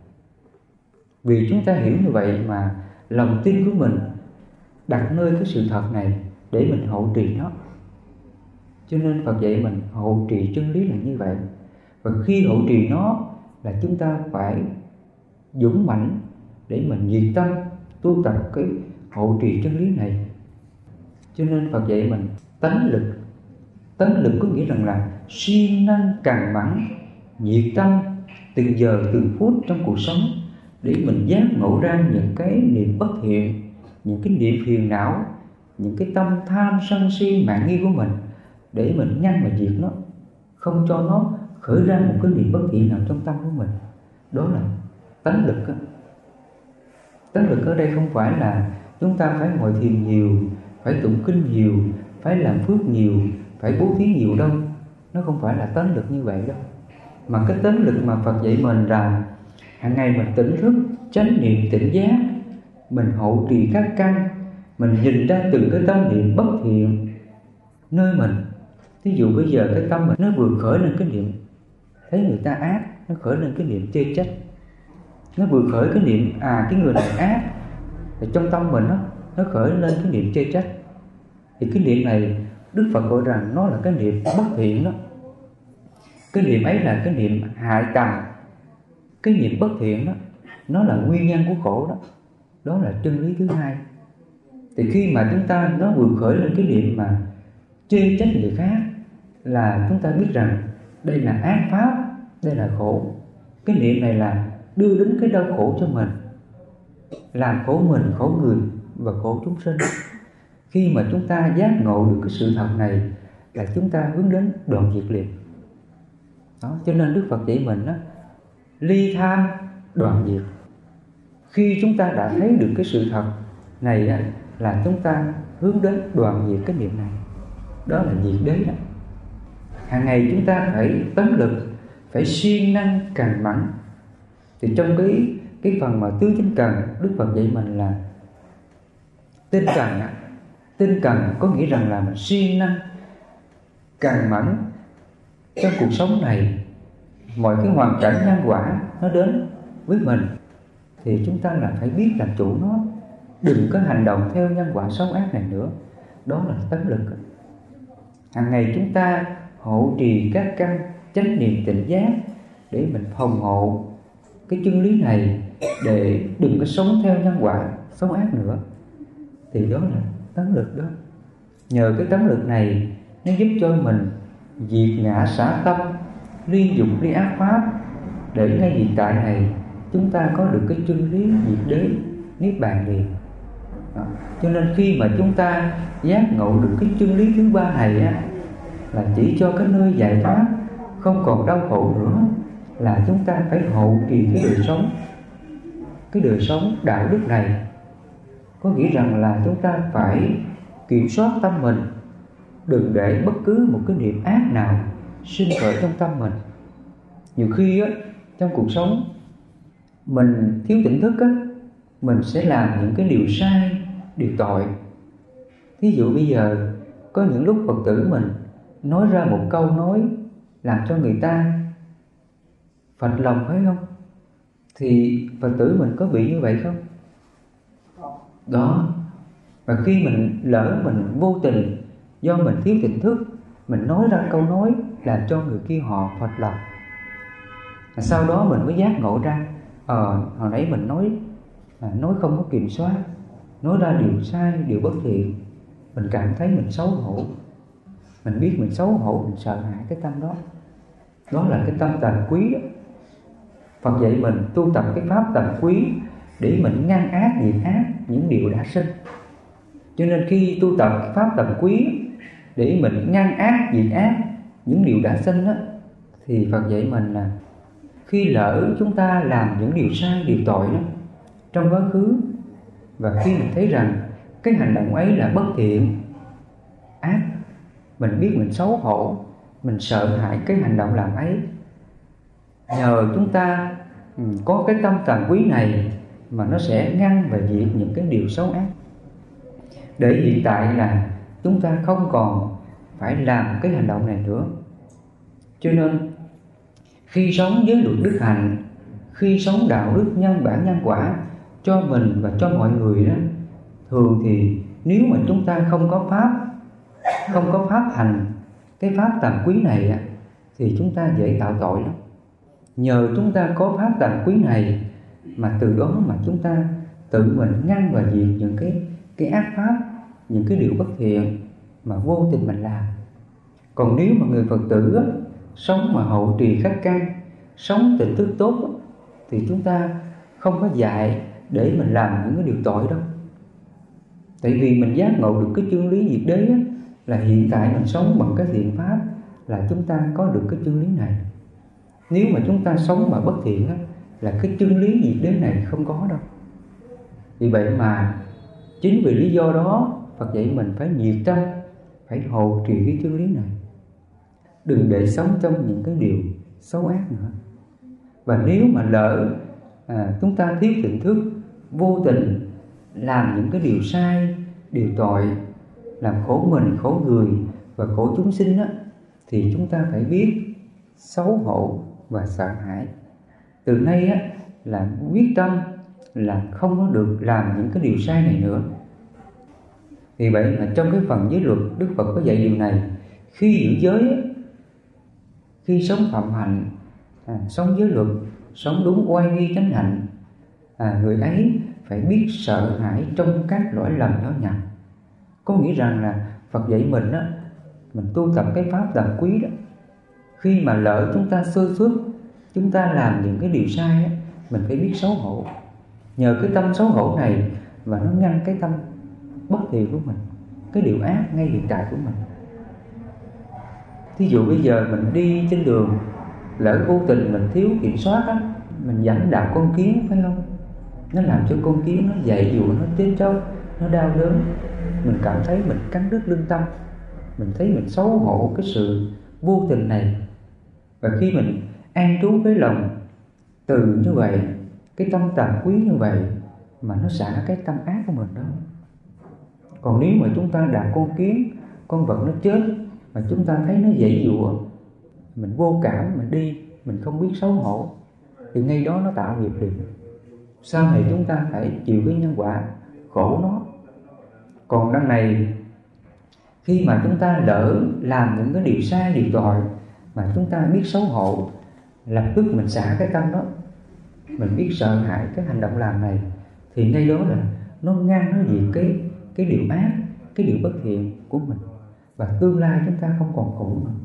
Vì chúng ta hiểu như vậy mà lòng tin của mình đặt nơi cái sự thật này để mình hộ trì nó. Cho nên Phật dạy mình hộ trì chân lý là như vậy. Và khi hộ trì nó là chúng ta phải dũng mãnh để mình nhiệt tâm tu tập cái hộ trì chân lý này. Cho nên Phật dạy mình tánh lực. Tánh lực có nghĩa rằng là siêng năng cằn mẫn, nhiệt tâm từng giờ từng phút trong cuộc sống để mình giác ngộ ra những cái niệm bất thiện, những cái niệm phiền não, những cái tâm tham sân si mạn nghi của mình, để mình ngăn và diệt nó, không cho nó khởi ra một cái niệm bất thiện nào trong tâm của mình. Đó là tánh lực đó. Tánh lực ở đây không phải là chúng ta phải ngồi thiền nhiều, phải tụng kinh nhiều, phải làm phước nhiều, phải bố thí nhiều đâu. Nó không phải là tánh lực như vậy đâu. Mà cái tánh lực mà Phật dạy mình là hàng ngày mình tỉnh thức, chánh niệm tỉnh giác, mình hộ trì các căn, mình nhìn ra từng cái tâm niệm bất thiện nơi mình. Ví dụ bây giờ cái tâm mình nó vừa khởi lên cái niệm thấy người ta ác, nó khởi lên cái niệm chê trách. Nó vừa khởi cái niệm cái người này ác, thì trong tâm mình nó khởi lên cái niệm chê trách. Thì cái niệm này Đức Phật gọi rằng nó là cái niệm bất thiện đó. Cái niệm ấy là cái niệm hại tầm. Cái niệm bất thiện đó, nó là nguyên nhân của khổ đó. Đó là chân lý thứ hai. Thì khi mà chúng ta nó vừa khởi lên cái niệm mà chê trách người khác, là chúng ta biết rằng đây là ác pháp, đây là khổ. Cái niệm này là đưa đến cái đau khổ cho mình, làm khổ mình, khổ người và khổ chúng sinh. Khi mà chúng ta giác ngộ được cái sự thật này là chúng ta hướng đến đoạn diệt liền. Đó, cho nên Đức Phật dạy mình đó, ly tham đoạn diệt. Khi chúng ta đã thấy được cái sự thật này là chúng ta hướng đến đoạn diệt cái niệm này. Đó là diệt đế đó. Hàng ngày chúng ta phải tấn lực, phải siêng năng cằn mẫn. Thì trong cái phần mà tứ chánh cần, Đức Phật dạy mình là tinh cần. Tinh cần có nghĩa rằng là mình siêng năng cằn mẫn trong cuộc sống này. Mọi cái hoàn cảnh nhân quả nó đến với mình thì chúng ta là phải biết làm chủ nó, đừng có hành động theo nhân quả xấu ác này nữa. Đó là tấn lực. Hàng ngày chúng ta hộ trì các căn chánh niệm tỉnh giác để mình phòng hộ cái chân lý này, để đừng có sống theo nhân quả xấu ác nữa. Thì đó là tấn lực đó. Nhờ cái tấn lực này nó giúp cho mình diệt ngã xả tâm, ly dục ly ác pháp, để ngay hiện tại này chúng ta có được cái chân lý diệt đế niết bàn liền. Cho nên khi mà chúng ta giác ngộ được cái chân lý thứ ba này là chỉ cho cái nơi giải thoát, không còn đau khổ nữa, là chúng ta phải hộ trì cái đời sống. Cái đời sống đạo đức này có nghĩa rằng là chúng ta phải kiểm soát tâm mình, đừng để bất cứ một cái niệm ác nào sinh khởi trong tâm mình. Nhiều khi trong cuộc sống mình thiếu tỉnh thức mình sẽ làm những cái điều sai, điều tội. Thí dụ bây giờ có những lúc Phật tử mình nói ra một câu nói làm cho người ta phật lòng, phải không? Thì Phật tử mình có bị như vậy không? Đó. Và khi mình lỡ mình vô tình do mình thiếu tỉnh thức, mình nói ra câu nói làm cho người kia họ phật lòng, sau đó mình mới giác ngộ ra hồi nãy mình nói không có kiểm soát, nói ra điều sai, điều bất thiện. Mình cảm thấy mình xấu hổ, mình biết mình xấu hổ, mình sợ hãi cái tâm đó. Đó là cái tâm tàm quý đó. Phật dạy mình tu tập cái pháp tàm quý để mình ngăn ác diệt ác, những điều đã sinh. Cho nên khi tu tập cái pháp tàm quý để mình ngăn ác diệt ác, những điều đã sinh đó, thì Phật dạy mình là khi lỡ chúng ta làm những điều sai, điều tội đó trong quá khứ, và khi mình thấy rằng cái hành động ấy là bất thiện, ác, mình biết mình xấu hổ, mình sợ hãi cái hành động làm ấy. Nhờ chúng ta có cái tâm tàm quý này mà nó sẽ ngăn và diệt những cái điều xấu ác, để hiện tại là chúng ta không còn phải làm cái hành động này nữa. Cho nên khi sống với luật đức hạnh, khi sống đạo đức nhân bản nhân quả cho mình và cho mọi người đó, thường thì nếu mà chúng ta không có pháp hành cái pháp tàm quý này thì chúng ta dễ tạo tội lắm. Nhờ chúng ta có pháp tàm quý này mà từ đó mà chúng ta tự mình ngăn và diệt những cái ác pháp, những cái điều bất thiện mà vô tình mình làm. Còn nếu mà người Phật tử sống mà hậu trì khắc căn, sống tỉnh thức tốt thì chúng ta không có dạy để mình làm những cái điều tội đâu. Tại vì mình giác ngộ được cái chân lý diệt đế là hiện tại mình sống bằng cái thiện pháp là chúng ta có được cái chân lý này. Nếu mà chúng ta sống mà bất thiện là cái chân lý diệt đế này không có đâu. Vì vậy mà chính vì lý do đó Phật dạy mình phải nhiệt tâm, phải hộ trì cái chân lý này. Đừng để sống trong những cái điều xấu ác nữa. Và nếu mà lỡ chúng ta thiếu tỉnh thức, vô tình làm những cái điều sai, điều tội, làm khổ mình, khổ người và khổ chúng sinh thì chúng ta phải biết xấu hổ và sợ hãi. Từ nay là quyết tâm là không có được làm những cái điều sai này nữa. Vì vậy mà trong cái phần giới luật, Đức Phật có dạy điều này: khi giữ giới, khi sống phạm hạnh, sống giới luật, sống đúng oai nghi chánh hạnh, người ấy phải biết sợ hãi trong các lỗi lầm nhỏ nhặt. Có nghĩa rằng là Phật dạy mình mình tu tập cái pháp tàm quý đó. Khi mà lỡ chúng ta sơ suất, chúng ta làm những cái điều sai mình phải biết xấu hổ. Nhờ cái tâm xấu hổ này và nó ngăn cái tâm bất thiện của mình, cái điều ác ngay hiện tại của mình. Thí dụ bây giờ mình đi trên đường, lỡ vô tình mình thiếu kiểm soát mình giẫm đạp con kiến, phải không? Nó làm cho con kiến nó dậy dù nó chết chóc, nó đau đớn. Mình cảm thấy mình cắn đứt lương tâm, mình thấy mình xấu hổ cái sự vô tình này. Và khi mình an trú cái lòng từ như vậy, cái tâm tàm quý như vậy mà nó xả cái tâm ác của mình đó. Còn nếu mà chúng ta đạp con kiến, con vật nó chết mà chúng ta thấy nó dậy dụa, mình vô cảm, mình đi, mình không biết xấu hổ thì ngay đó nó tạo nghiệp liền. Sau này chúng ta phải chịu cái nhân quả khổ nó. Còn đằng này, khi mà chúng ta lỡ làm những cái điều sai, điều tội mà chúng ta biết xấu hổ, lập tức mình xả cái tâm đó, mình biết sợ hãi cái hành động làm này, thì ngay đó là nó ngăn, nó diệt cái điều ác, cái điều bất thiện của mình, và tương lai chúng ta không còn khổ nữa.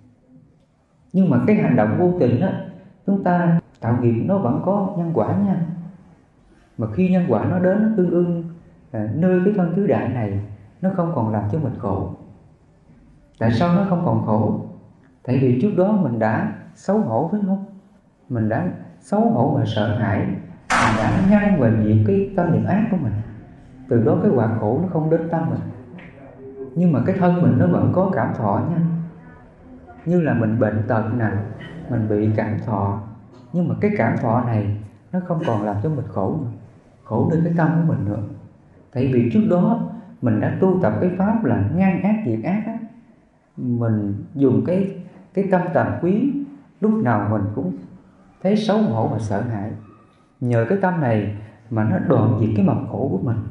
Nhưng mà cái hành động vô tình chúng ta tạo nghiệp nó vẫn có nhân quả nha. Mà khi nhân quả nó đến, nó tương ưng nơi cái thân tứ đại này, nó không còn làm cho mình khổ. Tại sao nó không còn khổ? Tại vì trước đó mình đã xấu hổ, phải không? Mình đã xấu hổ và sợ hãi, mình đã ngăn và diệt cái tâm niệm ác của mình. Từ đó cái quả khổ nó không đến tâm mình. Nhưng mà cái thân mình nó vẫn có cảm thọ nha. Như là mình bệnh tật nè, mình bị cảm thọ, nhưng mà cái cảm thọ này nó không còn làm cho mình khổ nữa, khổ đến cái tâm của mình nữa. Tại vì trước đó mình đã tu tập cái pháp là ngăn ác diệt ác mình dùng cái tâm tàm quý, lúc nào mình cũng thấy xấu hổ và sợ hãi. Nhờ cái tâm này mà nó đoạn diệt cái mầm khổ của mình.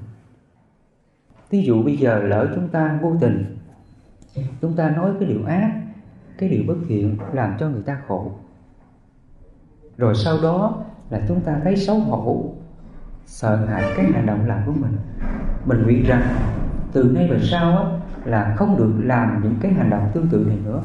Ví dụ bây giờ lỡ chúng ta vô tình, chúng ta nói cái điều ác, cái điều bất thiện làm cho người ta khổ, rồi sau đó là chúng ta thấy xấu hổ, sợ hãi cái hành động làm của mình. Mình nghĩ rằng từ nay về sau là không được làm những cái hành động tương tự này nữa.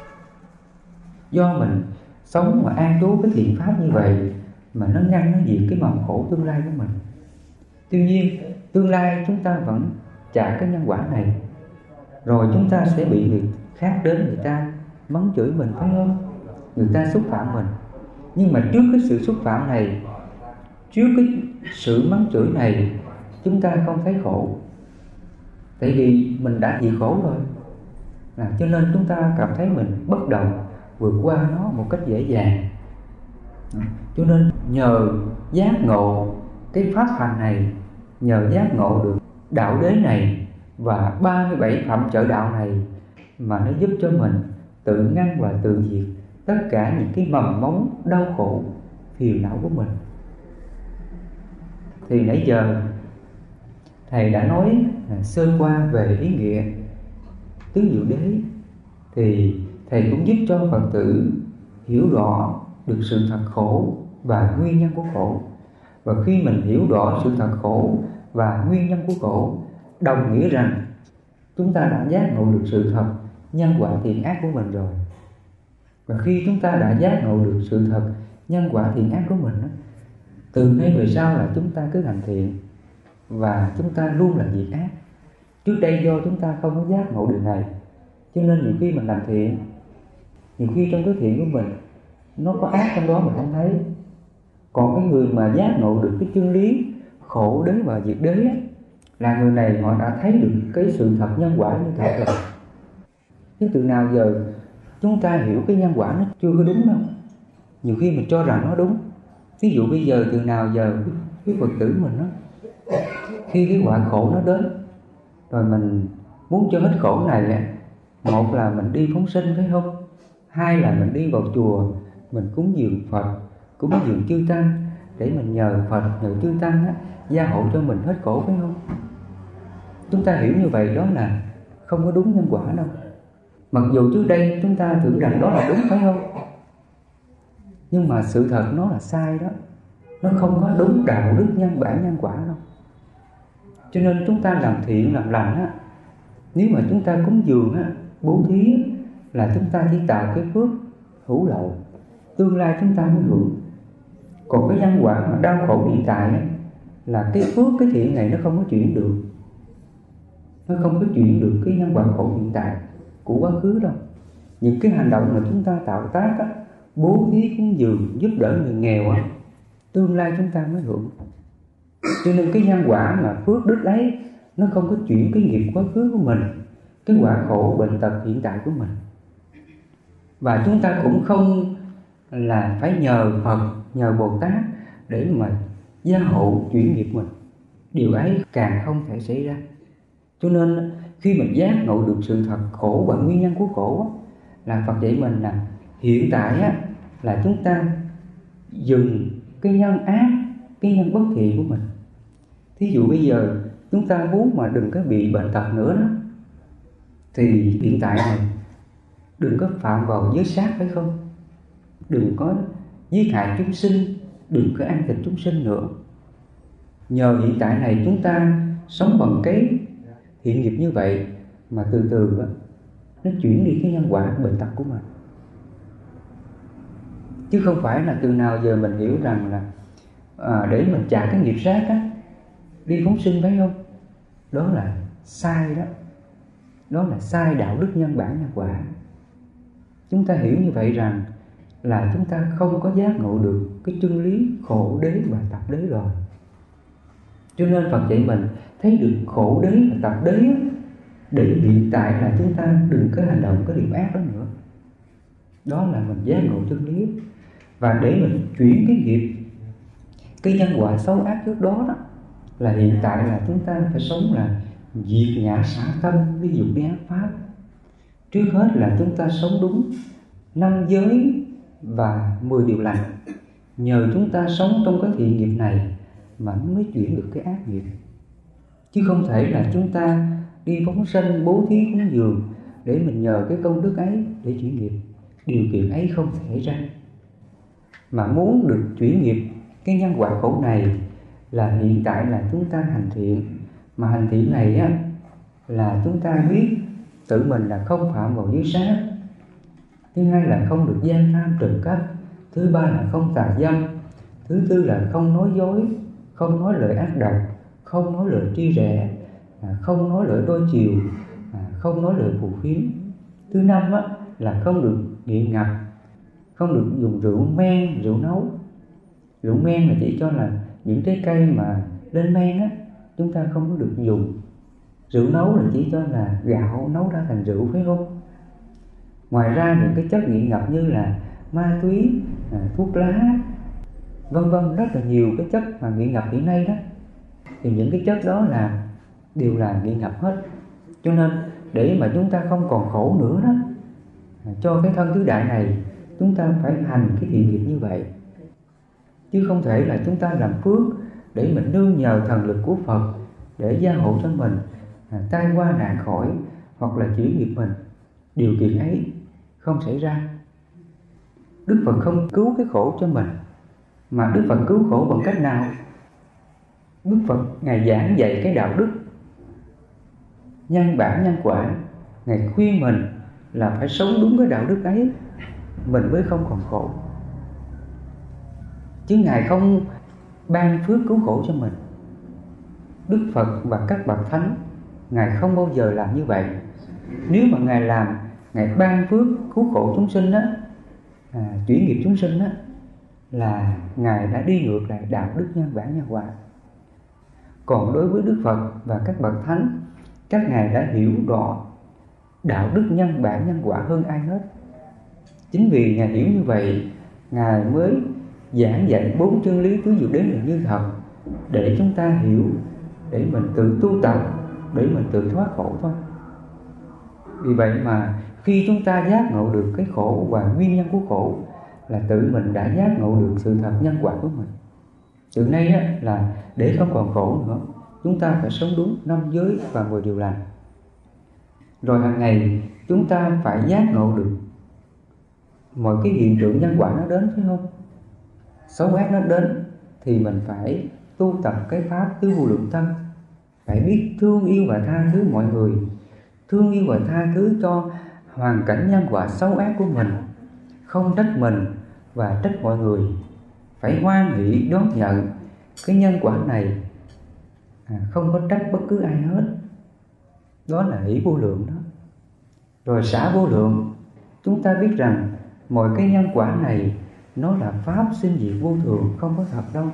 Do mình sống mà an trú cái thiện pháp như vậy mà nó ngăn, nó diệt cái mầm khổ tương lai của mình. Tuy nhiên tương lai chúng ta vẫn trả cái nhân quả này, rồi chúng ta sẽ bị người khác đến, người ta mắng chửi mình, phải không? Người ta xúc phạm mình. Nhưng mà trước cái sự xúc phạm này, trước cái sự mắng chửi này, chúng ta không thấy khổ. Tại vì mình đã chịu khổ rồi, cho nên chúng ta cảm thấy mình bất động, vượt qua nó một cách dễ dàng. Cho nên nhờ giác ngộ cái pháp hành này, nhờ giác ngộ được đạo đế này và 37 phẩm trợ đạo này mà nó giúp cho mình tự ngăn và tự diệt tất cả những cái mầm móng đau khổ phiền não của mình. Thì nãy giờ thầy đã nói sơ qua về ý nghĩa tứ diệu đế, thì thầy cũng giúp cho Phật tử hiểu rõ được sự thật khổ và nguyên nhân của khổ. Và khi mình hiểu rõ sự thật khổ và nguyên nhân của khổ, đồng nghĩa rằng chúng ta đã giác ngộ được sự thật nhân quả thiện ác của mình rồi. Và khi chúng ta đã giác ngộ được sự thật nhân quả thiện ác của mình, từ nay về sau là chúng ta cứ hành thiện và chúng ta luôn làm việc ác. Trước đây do chúng ta không có giác ngộ điều này, cho nên nhiều khi mình làm thiện, nhiều khi trong cái thiện của mình nó có ác trong đó mình không thấy. Còn cái người mà giác ngộ được cái chân lý khổ đế và diệt đế á, là người này họ đã thấy được cái sự thật nhân quả như thật rồi. Chứ từ nào giờ chúng ta hiểu cái nhân quả nó chưa có đúng đâu. Nhiều khi mình cho rằng nó đúng. Ví dụ bây giờ từ nào giờ cái Phật tử mình đó, khi cái quả khổ nó đến rồi mình muốn cho hết khổ này, một là mình đi phóng sinh phải không? Hai là mình đi vào chùa, mình cúng dường Phật, cúng dường chư tăng để mình nhờ Phật, nhờ chư tăng gia hộ cho mình hết khổ phải không? Chúng ta hiểu như vậy đó là không có đúng nhân quả đâu. Mặc dù trước đây chúng ta tưởng rằng đó là đúng phải không? Nhưng mà sự thật nó là sai đó. Nó không có đúng đạo đức nhân bản nhân quả đâu. Cho nên chúng ta làm thiện làm lành á, nếu mà chúng ta cúng dường á, bố thí á, là chúng ta chỉ tạo cái phước hữu lậu, tương lai chúng ta mới hưởng. Còn cái nhân quả mà đau khổ hiện tại á, là cái phước, cái thiện này nó không có chuyển được. Nó không có chuyển được cái nhân quả khổ hiện tại của quá khứ đâu. Những cái hành động mà chúng ta tạo tác á, bố thí cúng dường giúp đỡ người nghèo á, tương lai chúng ta mới hưởng. Cho nên cái nhân quả mà phước đức ấy nó không có chuyển cái nghiệp quá khứ của mình, cái quả khổ bệnh tật hiện tại của mình. Và chúng ta cũng không là phải nhờ Phật, nhờ Bồ Tát để mà gia hộ chuyển nghiệp mình. Điều ấy càng không thể xảy ra. Cho nên khi mình giác ngộ được sự thật khổ và nguyên nhân của khổ là Phật dạy mình là hiện tại á, là chúng ta dừng cái nhân ác, cái nhân bất thiện của mình. Thí dụ bây giờ chúng ta muốn mà đừng có bị bệnh tật nữa đó, thì hiện tại này đừng có phạm vào giới sát phải không? Đừng có giết hại chúng sinh, đừng có ăn thịt chúng sinh nữa. Nhờ hiện tại này chúng ta sống bằng cái thiện nghiệp như vậy mà từ từ đó, nó chuyển đi cái nhân quả bệnh tật của mình. Chứ không phải là từ nào giờ mình hiểu rằng là để mình trả cái nghiệp sát á, đi phóng sinh phải không? Đó là sai đó. Đó là sai đạo đức nhân bản nhân quả. Chúng ta hiểu như vậy rằng là chúng ta không có giác ngộ được cái chân lý khổ đế và tập đế rồi. Cho nên Phật dạy mình thấy được khổ đế và tập đế á, để hiện tại là chúng ta đừng có hành động có điều ác đó nữa. Đó là mình giác ngộ chân lý. Và để mình chuyển cái nghiệp, cái nhân quả xấu ác trước đó đó, là hiện tại là chúng ta phải sống là diệt ngã xả tâm, ví dụ cái ác pháp. Trước hết là chúng ta sống đúng 5 giới và 10 điều lành. Nhờ chúng ta sống trong cái thiện nghiệp này mà nó mới chuyển được cái ác nghiệp. Chứ không thể là chúng ta đi phóng sanh, bố thí cúng dường để mình nhờ cái công đức ấy để chuyển nghiệp. Điều kiện ấy không thể ra. Mà muốn được chuyển nghiệp cái nhân quả khổ này là hiện tại là chúng ta hành thiện. Mà hành thiện này á, là chúng ta biết tự mình là không phạm vào giới sát. Thứ hai là không được gian tham trộm cắp. Thứ ba là không tà dâm. Thứ tư là không nói dối, không nói lời ác độc, không nói lời tri rẻ, không nói lời đôi chiều, không nói lời phù phiếm. Thứ năm á, là không được nghiện ngập, không được dùng rượu men, rượu nấu. Rượu men là chỉ cho là những trái cây mà lên men á, chúng ta không có được dùng. Rượu nấu là chỉ cho là gạo nấu ra thành rượu phải không? Ngoài ra những cái chất nghiện ngập như là ma túy, thuốc lá, vân vân, rất là nhiều cái chất mà nghiện ngập hiện nay đó, thì những cái chất đó là đều là nghiện ngập hết. Cho nên để mà chúng ta không còn khổ nữa đó, cho cái thân tứ đại này chúng ta phải hành cái thiện nghiệp như vậy. Chứ không thể là chúng ta làm phước để mình nương nhờ thần lực của Phật để gia hộ cho mình tai qua nạn khỏi, hoặc là chuyển nghiệp mình. Điều kiện ấy không xảy ra. Đức Phật không cứu cái khổ cho mình, mà Đức Phật cứu khổ bằng cách nào? Đức Phật Ngài giảng dạy cái đạo đức nhân bản nhân quả. Ngài khuyên mình là phải sống đúng cái đạo đức ấy, mình mới không còn khổ. Chứ Ngài không ban phước cứu khổ cho mình. Đức Phật và các bậc thánh, Ngài không bao giờ làm như vậy. Nếu mà Ngài làm, Ngài ban phước cứu khổ chúng sinh đó, chuyển nghiệp chúng sinh đó, là Ngài đã đi ngược lại đạo đức nhân bản nhân quả. Còn đối với Đức Phật và các bậc thánh, các Ngài đã hiểu rõ đạo đức nhân bản nhân quả hơn ai hết. Chính vì Ngài hiểu như vậy, Ngài mới giảng dạy 4 chân lý tứ diệu đế là như thật, để chúng ta hiểu, để mình tự tu tập, để mình tự thoát khổ thôi. Vì vậy mà khi chúng ta giác ngộ được cái khổ và nguyên nhân của khổ, là tự mình đã giác ngộ được sự thật nhân quả của mình. Từ nay là để không còn khổ nữa, chúng ta phải sống đúng 5 giới và 10 điều lành. Rồi hàng ngày chúng ta phải giác ngộ được mọi cái hiện tượng nhân quả nó đến, phải không? Xấu ác nó đến thì mình phải tu tập cái pháp tứ vô lượng tâm, phải biết thương yêu và tha thứ mọi người, thương yêu và tha thứ cho hoàn cảnh nhân quả xấu ác của mình, không trách mình và trách mọi người, phải hoan hỷ đón nhận cái nhân quả này, không có trách bất cứ ai hết. Đó là hỷ vô lượng đó. Rồi xả vô lượng, chúng ta biết rằng mọi cái nhân quả này nó là pháp sinh diệt vô thường, không có thật đâu.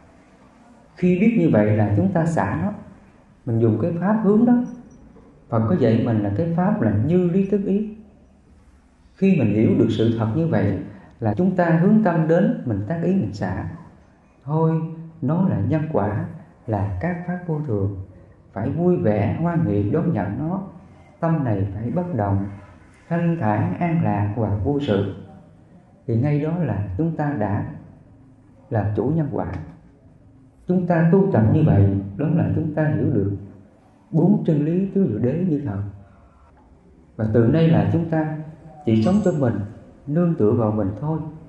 Khi biết như vậy là chúng ta xả nó. Mình dùng cái pháp hướng đó. Phật có dạy mình là cái pháp là như lý tức ý. Khi mình hiểu được sự thật như vậy là chúng ta hướng tâm đến, mình tác ý mình xả. Thôi, nó là nhân quả, là các pháp vô thường, phải vui vẻ, hoan hỷ đón nhận nó. Tâm này phải bất động, thanh thản, an lạc và vô sự. Thì ngay đó là chúng ta đã là chủ nhân quả. Chúng ta tu tập như vậy, đó là chúng ta hiểu được 4 chân lý tứ diệu đế như thật. Và từ nay là chúng ta chỉ sống cho mình, nương tựa vào mình thôi.